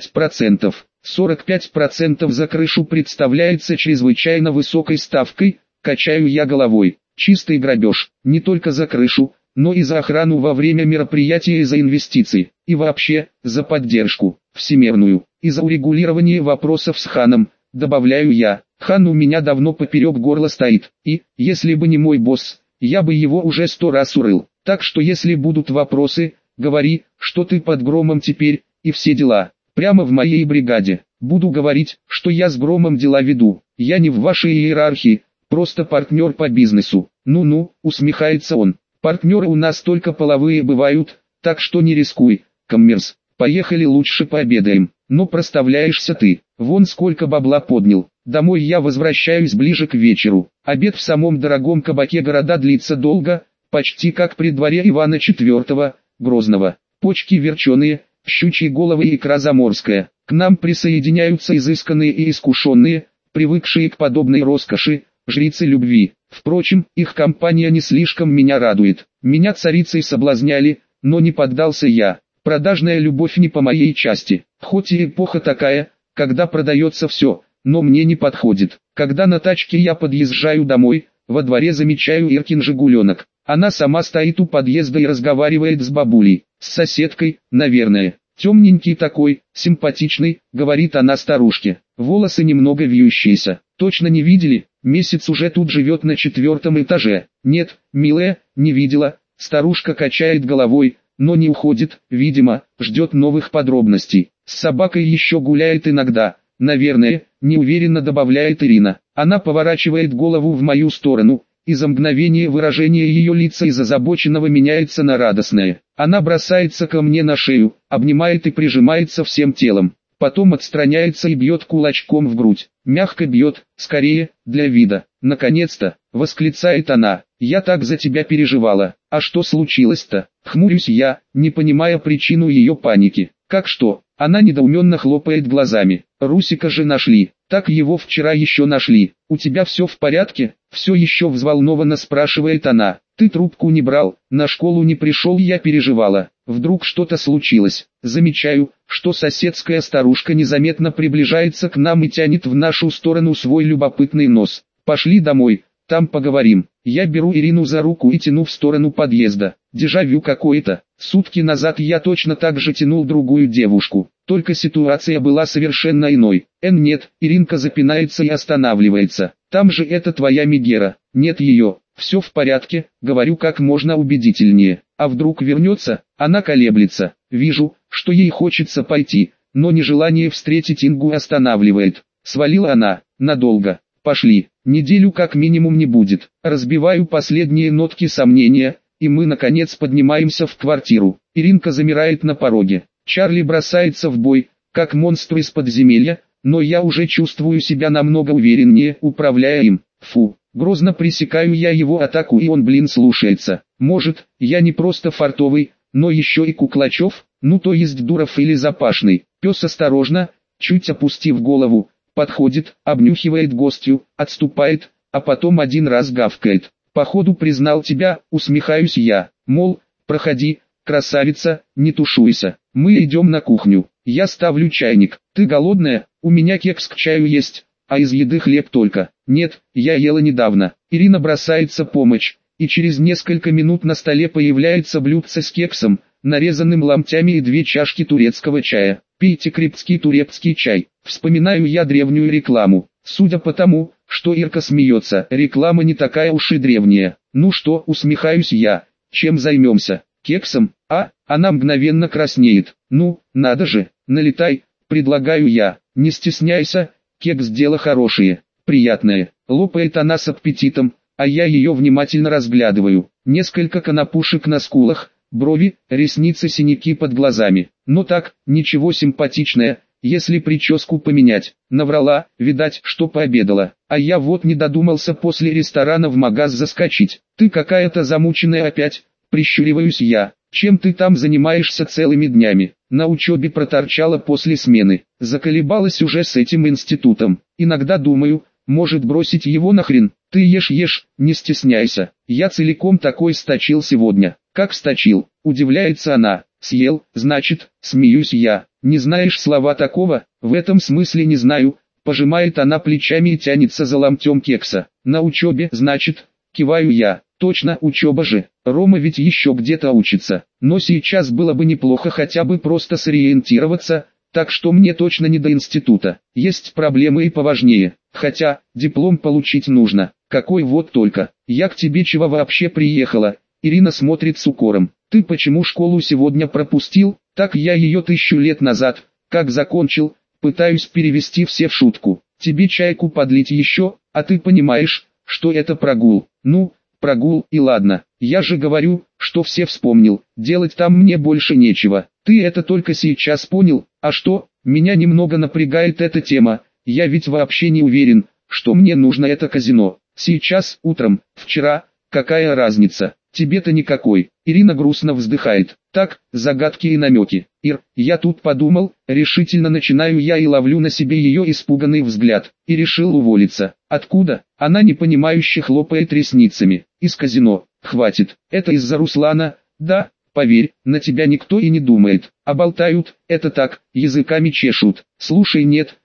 45%. 45% за крышу представляется чрезвычайно высокой ставкой, качаю я головой. Чистый грабеж, не только за крышу, но и за охрану во время мероприятия и за инвестиции, и вообще, за поддержку, всемирную, и за урегулирование вопросов с ханом, добавляю я. Хан у меня давно поперек горла стоит, и, если бы не мой босс, я бы его уже 100 раз урыл. Так что если будут вопросы, говори, что ты под Громом теперь, и все дела. Прямо в моей бригаде. Буду говорить, что я с Громом дела веду. Я не в вашей иерархии, просто партнер по бизнесу. Ну-ну, усмехается он. Партнеры у нас только половые бывают, так что не рискуй, коммерс. Поехали лучше пообедаем. Но проставляешься ты. Вон сколько бабла поднял. Домой я возвращаюсь ближе к вечеру. Обед в самом дорогом кабаке города длится долго, почти как при дворе Ивана IV, Грозного. Почки верченые, щучьи головы и икра заморская. К нам присоединяются изысканные и искушенные, привыкшие к подобной роскоши, жрицы любви. Впрочем, их компания не слишком меня радует. Меня царицей соблазняли, но не поддался я. Продажная любовь не по моей части. Хоть и эпоха такая, когда продается все, но мне не подходит. Когда на тачке я подъезжаю домой, во дворе замечаю Иркин «Жигуленок». Она сама стоит у подъезда и разговаривает с бабулей, с соседкой, наверное. «Темненький такой, симпатичный», — говорит она старушке. «Волосы немного вьющиеся. Точно не видели? Месяц уже тут живет на 4-м этаже». «Нет, милая, не видела». Старушка качает головой, но не уходит, видимо, ждет новых подробностей. «С собакой еще гуляет иногда, наверное», — неуверенно добавляет Ирина. Она поворачивает голову в мою сторону, и за мгновение выражение ее лица из озабоченного меняется на радостное. Она бросается ко мне на шею, обнимает и прижимается всем телом. Потом отстраняется и бьет кулачком в грудь. Мягко бьет, скорее, для вида. «Наконец-то!» — восклицает она. «Я так за тебя переживала. А что случилось-то?» Хмурюсь я, не понимая причину ее паники. «Как что?» Она недоуменно хлопает глазами. «Русика же нашли. Так его вчера еще нашли. У тебя все в порядке?» Все еще взволнованно спрашивает она. «Ты трубку не брал, на школу не пришел, я переживала. Вдруг что-то случилось». Замечаю, что соседская старушка незаметно приближается к нам и тянет в нашу сторону свой любопытный нос. «Пошли домой, там поговорим». Я беру Ирину за руку и тяну в сторону подъезда. Дежавю какое-то. Сутки назад я точно так же тянул другую девушку. Только ситуация была совершенно иной. Нет, Иринка запинается и останавливается. «Там же это твоя Мегера». «Нет ее». «Все в порядке», говорю как можно убедительнее. «А вдруг вернется?» Она колеблется. Вижу, что ей хочется пойти, но нежелание встретить Ингу останавливает. Свалила она. Надолго. «Пошли, неделю как минимум не будет». Разбиваю последние нотки сомнения, и мы наконец поднимаемся в квартиру. Иринка замирает на пороге. Чарли бросается в бой, как монстр из подземелья, но я уже чувствую себя намного увереннее, управляя им. Фу, грозно пресекаю я его атаку, и он, слушается. Может, я не просто фартовый, но еще и Куклачев, ну то есть Дуров или Запашный. Пес осторожно, чуть опустив голову, подходит, обнюхивает гостью, отступает, а потом один раз гавкает. «Походу признал тебя», усмехаюсь я, мол, проходи, красавица, не тушуйся. Мы идем на кухню. Я ставлю чайник. «Ты голодная? У меня кекс к чаю есть, а из еды хлеб только». «Нет, я ела недавно». Ирина бросается помочь, и через несколько минут на столе появляется блюдце с кексом, нарезанным ломтями и 2 чашки турецкого чая. «Пейте крепкий турецкий чай». Вспоминаю я древнюю рекламу. Судя по тому, что Ирка смеется, реклама не такая уж и древняя. «Ну что», усмехаюсь я, «чем займемся? Кексом?» Она мгновенно краснеет. «Ну, надо же, налетай», предлагаю я. «Не стесняйся, кекс дело хорошее, приятное». Лопает она с аппетитом, а я ее внимательно разглядываю. Несколько конопушек на скулах, брови, ресницы, синяки под глазами. Но так, ничего, симпатичное, если прическу поменять. Наврала, видать, что пообедала. А я вот не додумался после ресторана в магаз заскочить. «Ты какая-то замученная опять», прищуриваюсь я. «Чем ты там занимаешься целыми днями?» «На учебе проторчала после смены. Заколебалась уже с этим институтом. Иногда думаю, может бросить его нахрен». «Ты ешь, не стесняйся. Я целиком такой сточил сегодня». «Как сточил?» удивляется она. «Съел, значит», смеюсь я. «Не знаешь слова такого?» «В этом смысле не знаю», пожимает она плечами и тянется за ломтем кекса. «На учебе, значит», киваю я. «Точно, учеба же, Рома ведь еще где-то учится, но сейчас было бы неплохо хотя бы просто сориентироваться, так что мне точно не до института. Есть проблемы и поважнее, хотя, диплом получить нужно». «Какой вот только, я к тебе чего вообще приехала?» Ирина смотрит с укором. «Ты почему школу сегодня пропустил?» «Так я ее 1000 лет назад, как закончил, пытаюсь перевести все в шутку. Тебе чайку подлить еще, а ты понимаешь, что это прогул». «Ну, прогул, и ладно, я же говорю, что все вспомнил, делать там мне больше нечего». «Ты это только сейчас понял, а что, меня немного напрягает эта тема, я ведь вообще не уверен, что мне нужно это казино. Сейчас, утром, вчера, какая разница, тебе-то никакой». Ирина грустно вздыхает. «Так, загадки и намеки. Ир, я тут подумал», решительно начинаю я и ловлю на себе ее испуганный взгляд, и решил уволиться. «Откуда?» Она непонимающе хлопает ресницами. «Из казино». «Хватит, это из-за Руслана?» «Да, поверь, на тебя никто и не думает, а болтают, это так, языками чешут». «Слушай, нет,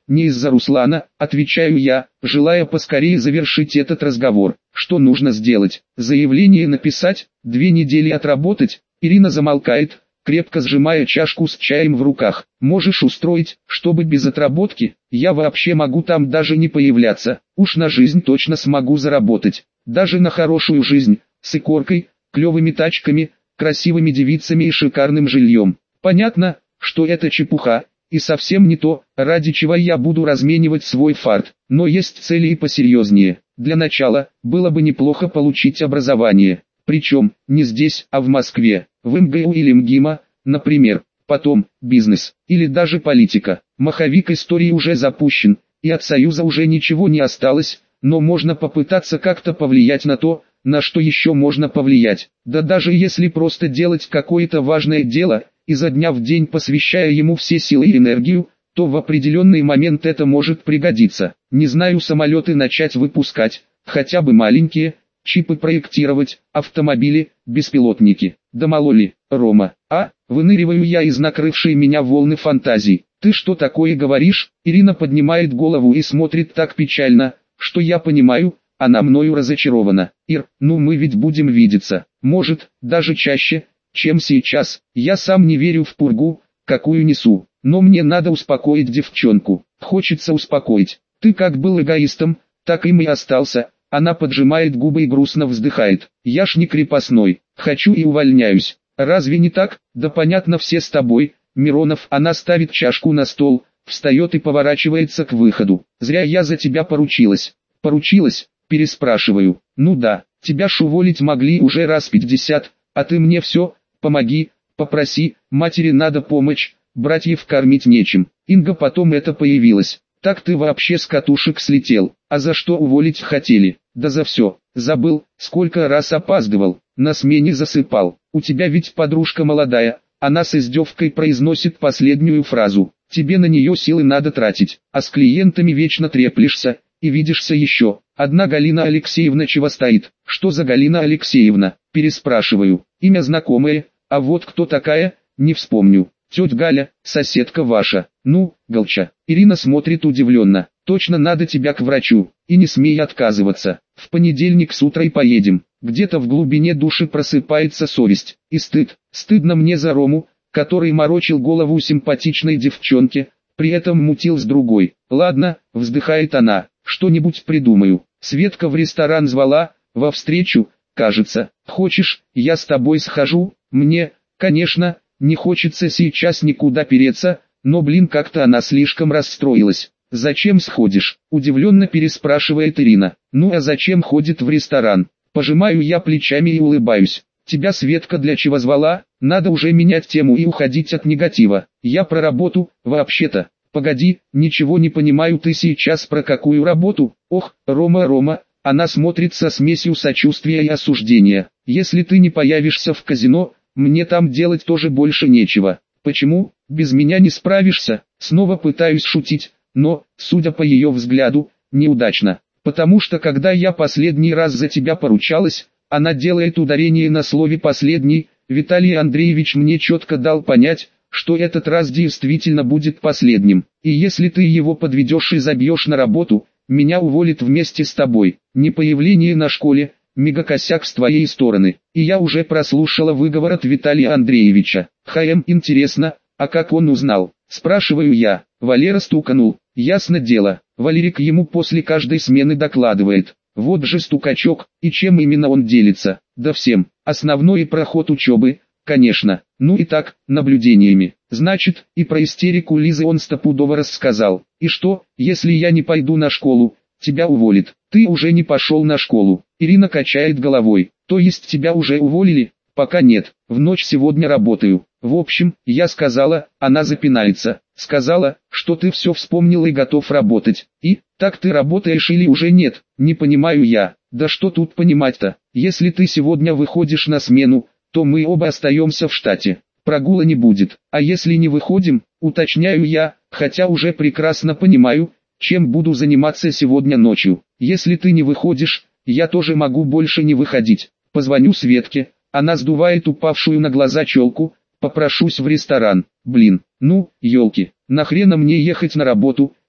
не из-за Руслана, отвечаю я, желая поскорее завершить этот разговор. Что нужно сделать? Заявление написать, 2 недели отработать. Ирина замолкает, крепко сжимая чашку с чаем в руках. Можешь устроить, чтобы без отработки? Я вообще могу там даже не появляться. Уж на жизнь точно смогу заработать. Даже на хорошую жизнь, с икоркой, клевыми тачками, красивыми девицами и шикарным жильем. Понятно, что это чепуха, и совсем не то, ради чего я буду разменивать свой фарт. Но есть цели и посерьезнее. Для начала, было бы неплохо получить образование. Причем, не здесь, а в Москве, в МГУ или МГИМО, например. Потом, бизнес, или даже политика. Маховик истории уже запущен, и от Союза уже ничего не осталось, но можно попытаться как-то повлиять на то, на что еще можно повлиять. Да даже если просто делать какое-то важное дело, изо дня в день посвящая ему все силы и энергию, то в определенный момент это может пригодиться. Не знаю, самолеты начать выпускать, хотя бы маленькие, чипы проектировать, автомобили, беспилотники. Да мало ли, Рома, выныриваю я из накрывшей меня волны фантазий. Ты что такое говоришь? Ирина поднимает голову и смотрит так печально, что я понимаю, она мною разочарована. Ир, ну мы ведь будем видеться, может, даже чаще, чем сейчас. Я сам не верю в пургу, какую несу, но мне надо успокоить девчонку. Хочется успокоить. Ты как был эгоистом, так им и остался. Она поджимает губы и грустно вздыхает. Я ж не крепостной, хочу и увольняюсь. Разве не так? Да понятно все с тобой, Миронов. Она ставит чашку на стол, встает и поворачивается к выходу. Зря я за тебя поручилась. Поручилась? Переспрашиваю. Ну да, тебя ж уволить могли уже раз 50, а ты мне все, помоги, попроси, матери надо помочь, братьев кормить нечем. Инга потом это появилась. Так ты вообще с катушек слетел. А за что уволить хотели? Да за все. Забыл, сколько раз опаздывал, на смене засыпал. У тебя ведь подружка молодая. Она с издевкой произносит последнюю фразу. Тебе на нее силы надо тратить, а с клиентами вечно треплешься, и видишься еще. Одна Галина Алексеевна чего стоит? Что за Галина Алексеевна? Переспрашиваю. Имя знакомое, а вот кто такая, не вспомню. Тетя Галя, соседка ваша. Ну, Галча. Ирина смотрит удивленно. Точно надо тебя к врачу, и не смей отказываться. В понедельник с утра и поедем. Где-то в глубине души просыпается совесть и стыд. Стыдно мне за Рому, который морочил голову симпатичной девчонке, при этом мутил с другой. Ладно, вздыхает она, что-нибудь придумаю. Светка в ресторан звала, во встречу, кажется. Хочешь, я с тобой схожу? Мне, конечно, не хочется сейчас никуда переться, но как-то она слишком расстроилась. «Зачем сходишь?» – удивленно переспрашивает Ирина. «Ну а зачем ходит в ресторан?» Пожимаю я плечами и улыбаюсь. «Тебя Светка для чего звала?» Надо уже менять тему и уходить от негатива. «Я про работу, вообще-то». «Погоди, ничего не понимаю, ты сейчас про какую работу?» «Ох, Рома». Она смотрит со смесью сочувствия и осуждения. «Если ты не появишься в казино, мне там делать тоже больше нечего». «Почему? Без меня не справишься?» Снова пытаюсь шутить, но, судя по ее взгляду, неудачно. «Потому что когда я последний раз за тебя поручалась», она делает ударение на слове «последний», Виталий Андреевич мне четко дал понять, что этот раз действительно будет последним. И если ты его подведешь и забьешь на работу, меня уволят вместе с тобой. Не появление на школе, мегакосяк с твоей стороны. И я уже прослушала выговор от Виталия Андреевича. Интересно, а как он узнал? Спрашиваю я. Валера стуканул. Ясно дело, Валерик ему после каждой смены докладывает. Вот же стукачок, и чем именно он делится? Да всем. Основной проход учебы, конечно. Ну и так, наблюдениями. Значит, и про истерику Лизы он стопудово рассказал. И что, если я не пойду на школу, тебя уволят? Ты уже не пошел на школу. Ирина качает головой. То есть тебя уже уволили? Пока нет, в ночь сегодня работаю. В общем, я сказала, она запинается. Сказала, что ты все вспомнил и готов работать. И, так ты работаешь или уже нет? Не понимаю я. Да что тут понимать-то? Если ты сегодня выходишь на смену, то мы оба остаемся в штате. Прогула не будет. А если не выходим, уточняю я, хотя уже прекрасно понимаю, чем буду заниматься сегодня ночью. Если ты не выходишь, я тоже могу больше не выходить. Позвоню Светке, она сдувает упавшую на глаза челку, попрошусь в ресторан. Ну, елки, нахрена мне ехать на работу,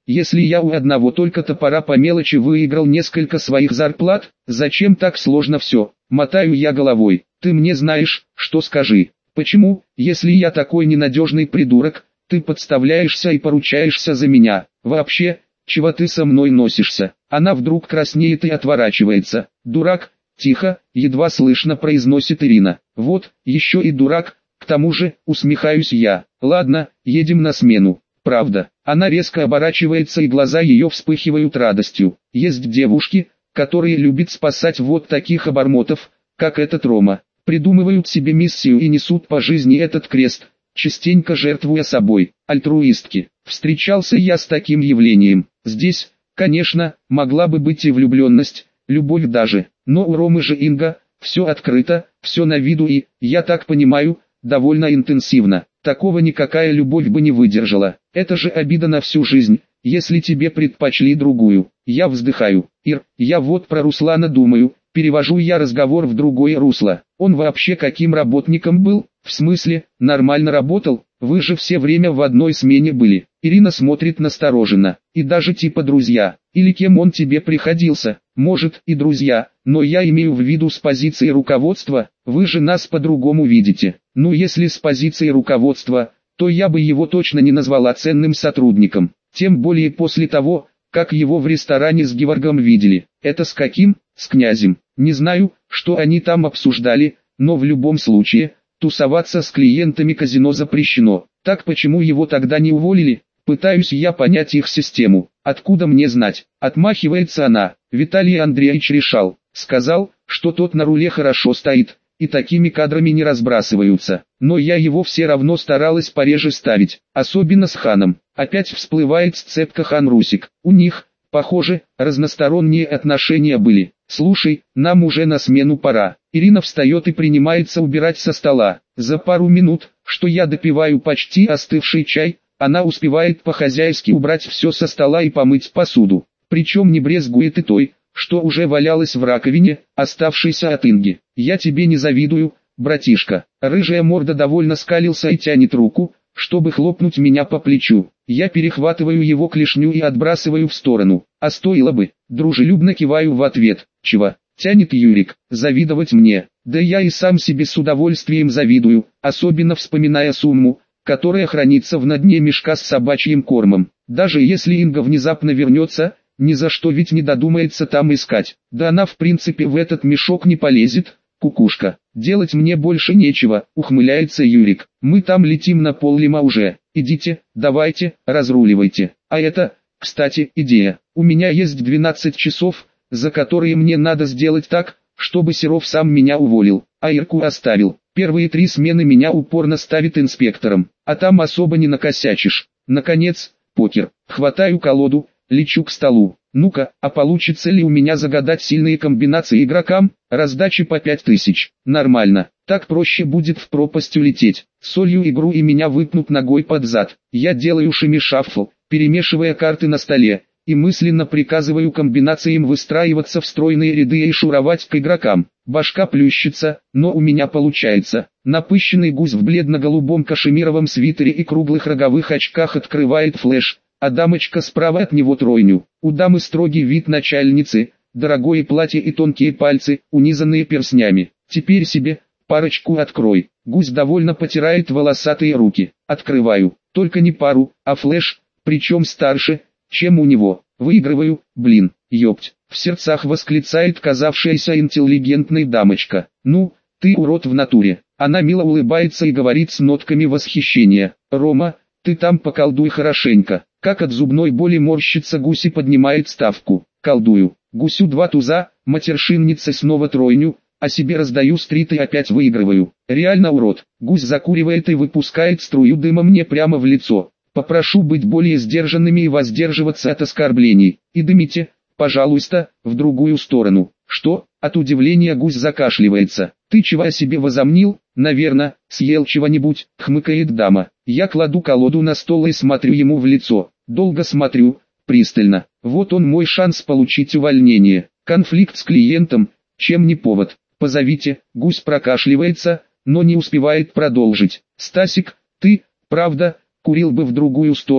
Если я у одного только топора по мелочи выиграл несколько своих зарплат, зачем так сложно все? Мотаю я головой. Ты мне знаешь, что скажи. Почему, если я такой ненадежный придурок, ты подставляешься и поручаешься за меня? Вообще, чего ты со мной носишься? Она вдруг краснеет и отворачивается. Дурак, тихо, едва слышно произносит Ирина. Вот, еще и дурак, к тому же, усмехаюсь я. Ладно, едем на смену. Правда. Она резко оборачивается и глаза ее вспыхивают радостью. Есть девушки, которые любят спасать вот таких обормотов, как этот Рома. Придумывают себе миссию и несут по жизни этот крест, частенько жертвуя собой. Альтруистки. Встречался я с таким явлением. Здесь, конечно, могла бы быть и влюбленность, любовь даже. Но у Ромы же Инга, все открыто, все на виду и, я так понимаю, довольно интенсивно. Такого никакая любовь бы не выдержала. Это же обида на всю жизнь, если тебе предпочли другую. Я вздыхаю. Ир, я вот про Руслана думаю, перевожу я разговор в другое русло. Он вообще каким работником был? В смысле, нормально работал? Вы же все время в одной смене были. Ирина смотрит настороженно. И даже типа друзья. Или кем он тебе приходился? Может и друзья, но я имею в виду с позиции руководства, вы же нас по-другому видите. Ну если с позиции руководства, то я бы его точно не назвала ценным сотрудником. Тем более после того, как его в ресторане с Геворгом видели. Это с каким? С князем. Не знаю, что они там обсуждали, но в любом случае, тусоваться с клиентами казино запрещено. Так почему его тогда не уволили? Пытаюсь я понять их систему. Откуда мне знать? Отмахивается она. Виталий Андреевич решал. Сказал, что тот на руле хорошо стоит, и такими кадрами не разбрасываются. Но я его все равно старалась пореже ставить, особенно с Ханом. Опять всплывает сцепка Хан-Русик. У них, похоже, разносторонние отношения были. Слушай, нам уже на смену пора. Ирина встает и принимается убирать со стола. За пару минут, что я допиваю почти остывший чай, она успевает по-хозяйски убрать все со стола и помыть посуду. Причем не брезгует и той, что уже валялась в раковине, оставшейся от Инги. Я тебе не завидую, братишка. Рыжая морда довольно скалился и тянет руку, чтобы хлопнуть меня по плечу. Я перехватываю его клешню и отбрасываю в сторону. А стоило бы, дружелюбно киваю в ответ. Чего? Тянет Юрик, завидовать мне. Да я и сам себе с удовольствием завидую, особенно вспоминая сумму, которая хранится в дне мешка с собачьим кормом. Даже если Инга внезапно вернется, ни за что ведь не додумается там искать. Да она в принципе в этот мешок не полезет, кукушка. Делать мне больше нечего, ухмыляется Юрик. Мы там летим на Поллима уже. Идите, давайте, разруливайте. А это, кстати, идея. У меня есть 12 часов, за которые мне надо сделать так, чтобы Серов сам меня уволил, а Ирку оставил. Первые 3 смены меня упорно ставит инспектором, а там особо не накосячишь. Наконец, покер. Хватаю колоду, лечу к столу. Ну-ка, а получится ли у меня загадать сильные комбинации игрокам? Раздачи по 5000. Нормально. Так проще будет в пропасть улететь. Солью игру и меня выпнут ногой под зад. Я делаю шимми-шаффл, перемешивая карты на столе, и мысленно приказываю комбинациям выстраиваться в стройные ряды и шуровать к игрокам. Башка плющится, но у меня получается. Напыщенный гусь в бледно-голубом кашемировом свитере и круглых роговых очках открывает флеш, а дамочка справа от него тройню. У дамы строгий вид начальницы, дорогое платье и тонкие пальцы, унизанные перстнями. Теперь себе парочку открой. Гусь довольно потирает волосатые руки. Открываю, только не пару, а флеш, причем старше, чем у него. Выигрываю, блин, ёпть. В сердцах восклицает казавшаяся интеллигентной дамочка. Ну, ты урод в натуре. Она мило улыбается и говорит с нотками восхищения. Рома, ты там поколдуй хорошенько. Как от зубной боли морщится гусь и поднимает ставку. Колдую. Гусю 2 туза, матершинница снова тройню, а себе раздаю стрит и опять выигрываю. Реально урод. Гусь закуривает и выпускает струю дыма мне прямо в лицо. Попрошу быть более сдержанными и воздерживаться от оскорблений. И дымите, пожалуйста, в другую сторону. Что? От удивления гусь закашливается. Ты чего о себе возомнил? Наверно, съел чего-нибудь, хмыкает дама. Я кладу колоду на стол и смотрю ему в лицо. Долго смотрю, пристально. Вот он мой шанс получить увольнение. Конфликт с клиентом, чем не повод. Позовите. Гусь прокашливается, но не успевает продолжить. Стасик, ты, правда, курил бы в другую сторону,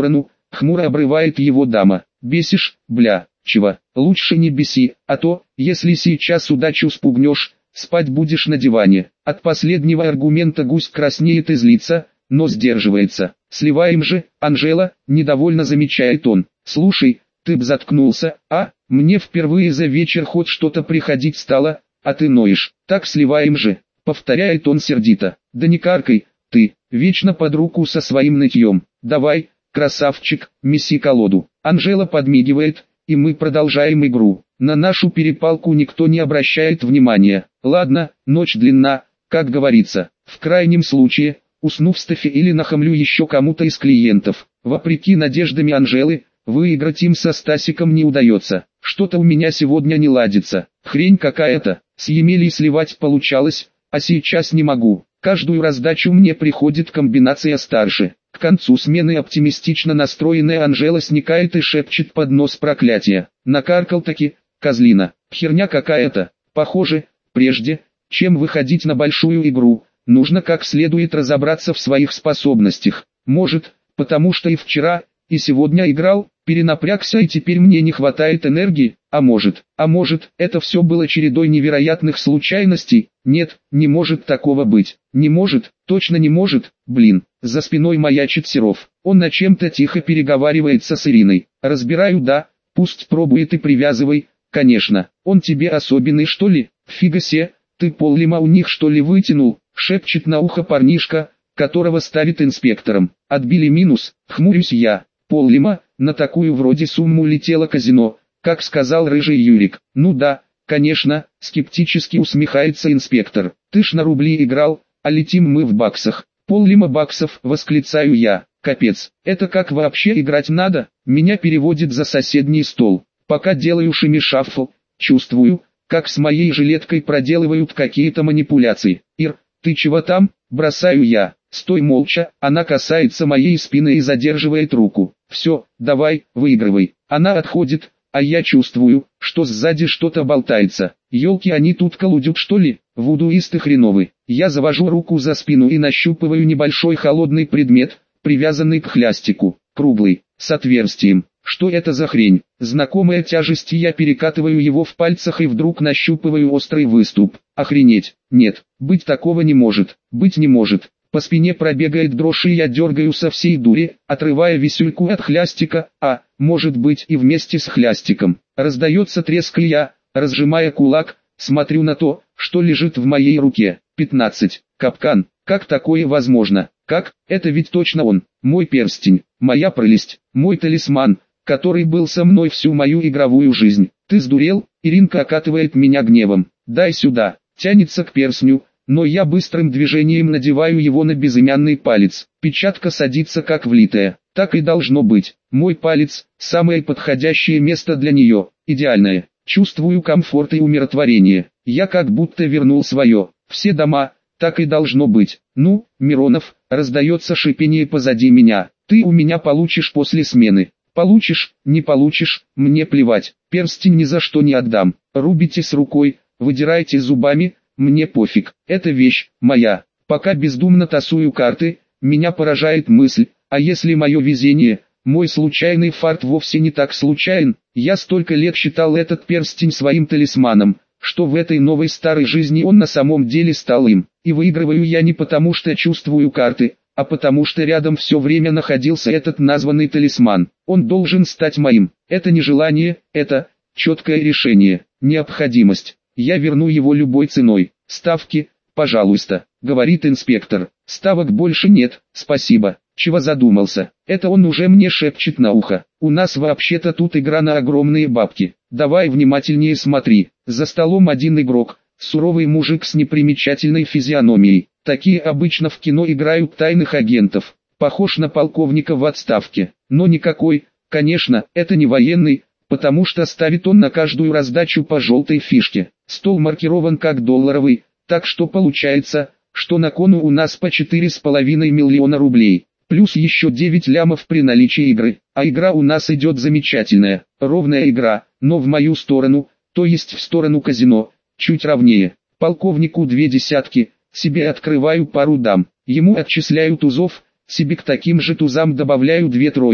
Хмуро обрывает его дама. Бесишь, бля, чего? Лучше не беси, а то, если сейчас удачу спугнешь, спать будешь на диване. От последнего аргумента гусь краснеет и злится, но сдерживается. Сливаем же, Анжела, недовольно замечает он. Слушай, ты б заткнулся, а? Мне впервые за вечер хоть что-то приходить стало, а ты ноешь. Так сливаем же, повторяет он сердито. Да не каркай, ты, вечно под руку со своим нытьем. Давай, красавчик, меси колоду. Анжела подмигивает, и мы продолжаем игру. На нашу перепалку никто не обращает внимания. Ладно, ночь длинна, как говорится. В крайнем случае, усну в стафе или нахамлю еще кому-то из клиентов. Вопреки надеждам Анжелы, выиграть им со Стасиком не удается. Что-то у меня сегодня не ладится. Хрень какая-то. С Емелей сливать получалось, а сейчас не могу. Каждую раздачу мне приходит комбинация старше. К концу смены оптимистично настроенная Анжела сникает и шепчет под нос проклятия. Накаркал-таки, козлина. Херня какая-то. Похоже, прежде, чем выходить на большую игру, нужно как следует разобраться в своих способностях. Может, потому что и вчера, и сегодня играл, перенапрягся и теперь мне не хватает энергии, а может, это все было чередой невероятных случайностей. Нет, не может такого быть. Не может, точно не может, блин. За спиной маячит Серов. Он на чем-то тихо переговаривается с Ириной. Разбираю, да, пусть пробует и привязывай, конечно. Он тебе особенный, что ли? Фига се, ты поллима у них что ли вытянул? Шепчет на ухо парнишка, которого ставит инспектором. Отбили минус, хмурюсь я. Поллима, на такую вроде сумму летело казино, как сказал рыжий Юрик. Ну да, конечно, скептически усмехается инспектор. Ты ж на рубли играл, а летим мы в баксах. Поллима баксов, восклицаю я. Капец, это как вообще играть надо? Меня переводит за соседний стол. Пока делаю шимми-шаффл, чувствую, как с моей жилеткой проделывают какие-то манипуляции. Ир, ты чего там? Бросаю я. Стой молча, она касается моей спины и задерживает руку. Все, давай, выигрывай. Она отходит, а я чувствую, что сзади что-то болтается. Ёлки, они тут колудят что ли? Вудуисты хреновы. Я завожу руку за спину и нащупываю небольшой холодный предмет, привязанный к хлястику, круглый, с отверстием. Что это за хрень? Знакомая тяжесть, я перекатываю его в пальцах и вдруг нащупываю острый выступ. Охренеть, нет, быть такого не может, быть не может. По спине пробегает дрожь и я дергаю со всей дури, отрывая висюльку от хлястика, а, может быть и вместе с хлястиком. Раздается треск и я, разжимая кулак, смотрю на то, что лежит в моей руке. 15. Капкан. Как такое возможно? Как? Это ведь точно он. Мой перстень, моя прелесть, мой талисман, который был со мной всю мою игровую жизнь. Ты сдурел? Иринка окатывает меня гневом. Дай сюда. Тянется к перстню, но я быстрым движением надеваю его на безымянный палец. Печатка садится как влитая. Так и должно быть. Мой палец – самое подходящее место для нее, идеальное. Чувствую комфорт и умиротворение. Я как будто вернул свое. Все дома, так и должно быть. Ну, Миронов, раздается шипение позади меня. Ты у меня получишь после смены. Получишь, не получишь, мне плевать. Перстень ни за что не отдам. Рубите с рукой, выдираете зубами, мне пофиг. Эта вещь, моя. Пока бездумно тасую карты, меня поражает мысль, а если мое везение, мой случайный фарт вовсе не так случайен. Я столько лет считал этот перстень своим талисманом, что в этой новой старой жизни он на самом деле стал им. И выигрываю я не потому что чувствую карты, а потому что рядом все время находился этот названный талисман. Он должен стать моим. Это не желание, это четкое решение, необходимость. Я верну его любой ценой. Ставки, пожалуйста, говорит инспектор. Ставок больше нет, спасибо. Чего задумался? Это он уже мне шепчет на ухо. У нас вообще-то тут игра на огромные бабки. Давай внимательнее смотри. За столом один игрок, суровый мужик с непримечательной физиономией. Такие обычно в кино играют тайных агентов. Похож на полковника в отставке. Но никакой, конечно, это не военный, потому что ставит он на каждую раздачу по желтой фишке. Стол маркирован как долларовый, так что получается, что на кону у нас по 4,5 миллиона рублей. Плюс еще 9 лямов при наличии игры. А игра у нас идет замечательная, ровная игра, но в мою сторону, то есть в сторону казино, чуть ровнее. Полковнику 2 десятки, себе открываю пару дам, ему отчисляю тузов, себе к таким же тузам добавляю 2 тройки.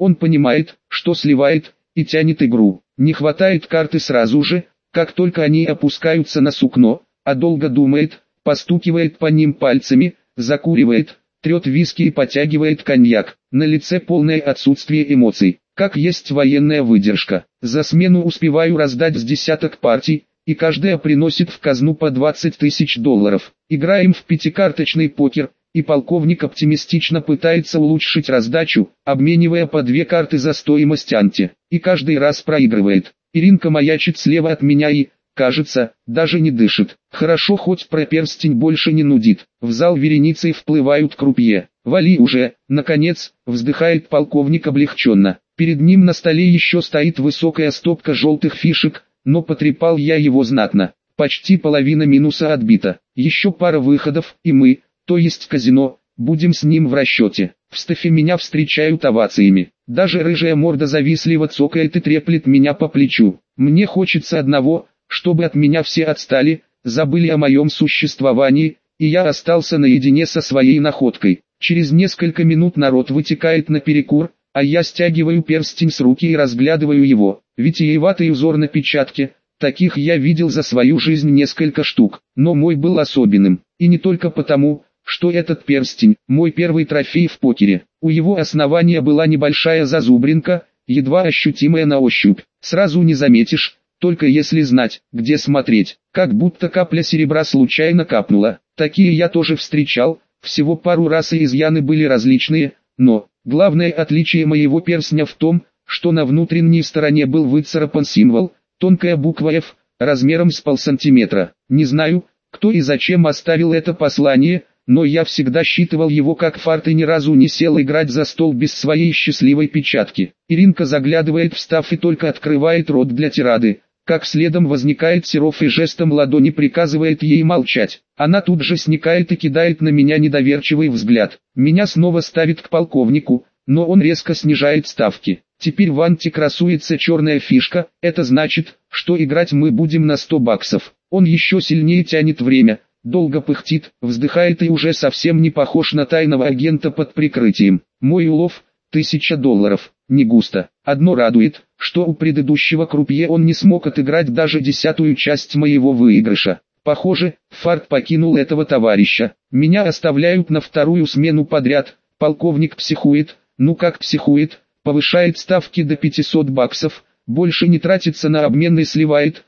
Он понимает, что сливает, и тянет игру. Не хватает карты сразу же, как только они опускаются на сукно, а долго думает, постукивает по ним пальцами, закуривает, трет виски и потягивает коньяк. На лице полное отсутствие эмоций, как есть военная выдержка. За смену успеваю раздать с десяток партий, и каждая приносит в казну по 20 тысяч долларов. Играем в пятикарточный покер, и полковник оптимистично пытается улучшить раздачу, обменивая по 2 карты за стоимость анти, и каждый раз проигрывает. Иринка маячит слева от меня и, кажется, даже не дышит. Хорошо, хоть про перстень больше не нудит. В зал вереницей вплывают крупье. «Вали уже!» Наконец, вздыхает полковник облегченно. Перед ним на столе еще стоит высокая стопка желтых фишек, но потрепал я его знатно. Почти половина минуса отбита. Еще пара выходов, и мы, то есть казино, будем с ним в расчете. В стафе меня встречают овациями. Даже рыжая морда завистливо цокает и треплет меня по плечу. Мне хочется одного, чтобы от меня все отстали, забыли о моем существовании, и я остался наедине со своей находкой. Через несколько минут народ вытекает на перекур, а я стягиваю перстень с руки и разглядываю его. Витиеватый узор на печатке, таких я видел за свою жизнь несколько штук, но мой был особенным, и не только потому, что этот перстень – мой первый трофей в покере. У его основания была небольшая зазубринка, едва ощутимая на ощупь. Сразу не заметишь, только если знать, где смотреть. Как будто капля серебра случайно капнула. Такие я тоже встречал, всего пару раз и изъяны были различные, но главное отличие моего перстня в том, что на внутренней стороне был выцарапан символ, тонкая буква F, размером с полсантиметра. Не знаю, кто и зачем оставил это послание, но я всегда считывал его как фарт и ни разу не сел играть за стол без своей счастливой печатки. Иринка заглядывает в став и только открывает рот для тирады, как следом возникает Серов и жестом ладони приказывает ей молчать. Она тут же сникает и кидает на меня недоверчивый взгляд. Меня снова ставит к полковнику, но он резко снижает ставки. Теперь в анти красуется черная фишка, это значит, что играть мы будем на 100 баксов. Он еще сильнее тянет время, долго пыхтит, вздыхает и уже совсем не похож на тайного агента под прикрытием. Мой улов – $1000, не густо. Одно радует, что у предыдущего крупье он не смог отыграть даже 10-ую часть моего выигрыша. Похоже, фарт покинул этого товарища. Меня оставляют на 2-ю смену подряд, полковник психует, ну как психует, повышает ставки до 500 баксов, больше не тратится на обмен и сливает.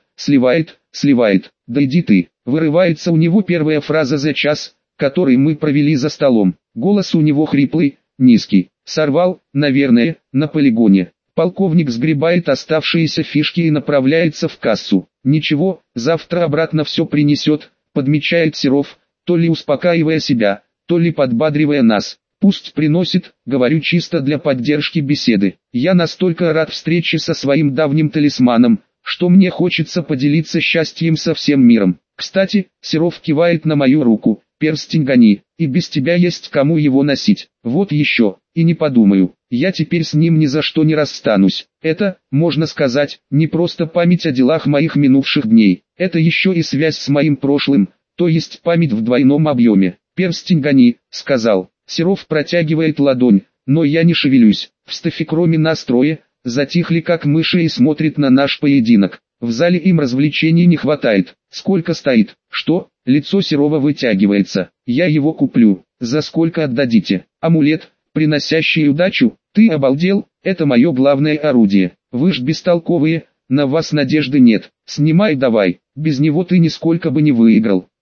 Да иди ты. Вырывается у него первая фраза за час, который мы провели за столом. Голос у него хриплый, низкий. Сорвал, наверное, на полигоне. Полковник сгребает оставшиеся фишки и направляется в кассу. Ничего, завтра обратно все принесет, подмечает Серов, то ли успокаивая себя, то ли подбадривая нас. Пусть приносит, говорю чисто для поддержки беседы. Я настолько рад встрече со своим давним талисманом, что мне хочется поделиться счастьем со всем миром. Кстати, Серов кивает на мою руку, перстень гони, и без тебя есть кому его носить. Вот еще, и не подумаю, я теперь с ним ни за что не расстанусь. Это, можно сказать, не просто память о делах моих минувших дней, это еще и связь с моим прошлым, то есть память в двойном объеме. Перстень гони, сказал. Серов протягивает ладонь, но я не шевелюсь. В стафе кроме нас трое, затихли как мыши и смотрят на наш поединок. В зале им развлечений не хватает. Сколько стоит? Что? Лицо Серова вытягивается. Я его куплю. За сколько отдадите? Амулет, приносящий удачу? Ты обалдел? Это мое главное орудие. Вы ж бестолковые, на вас надежды нет. Снимай давай, без него ты нисколько бы не выиграл.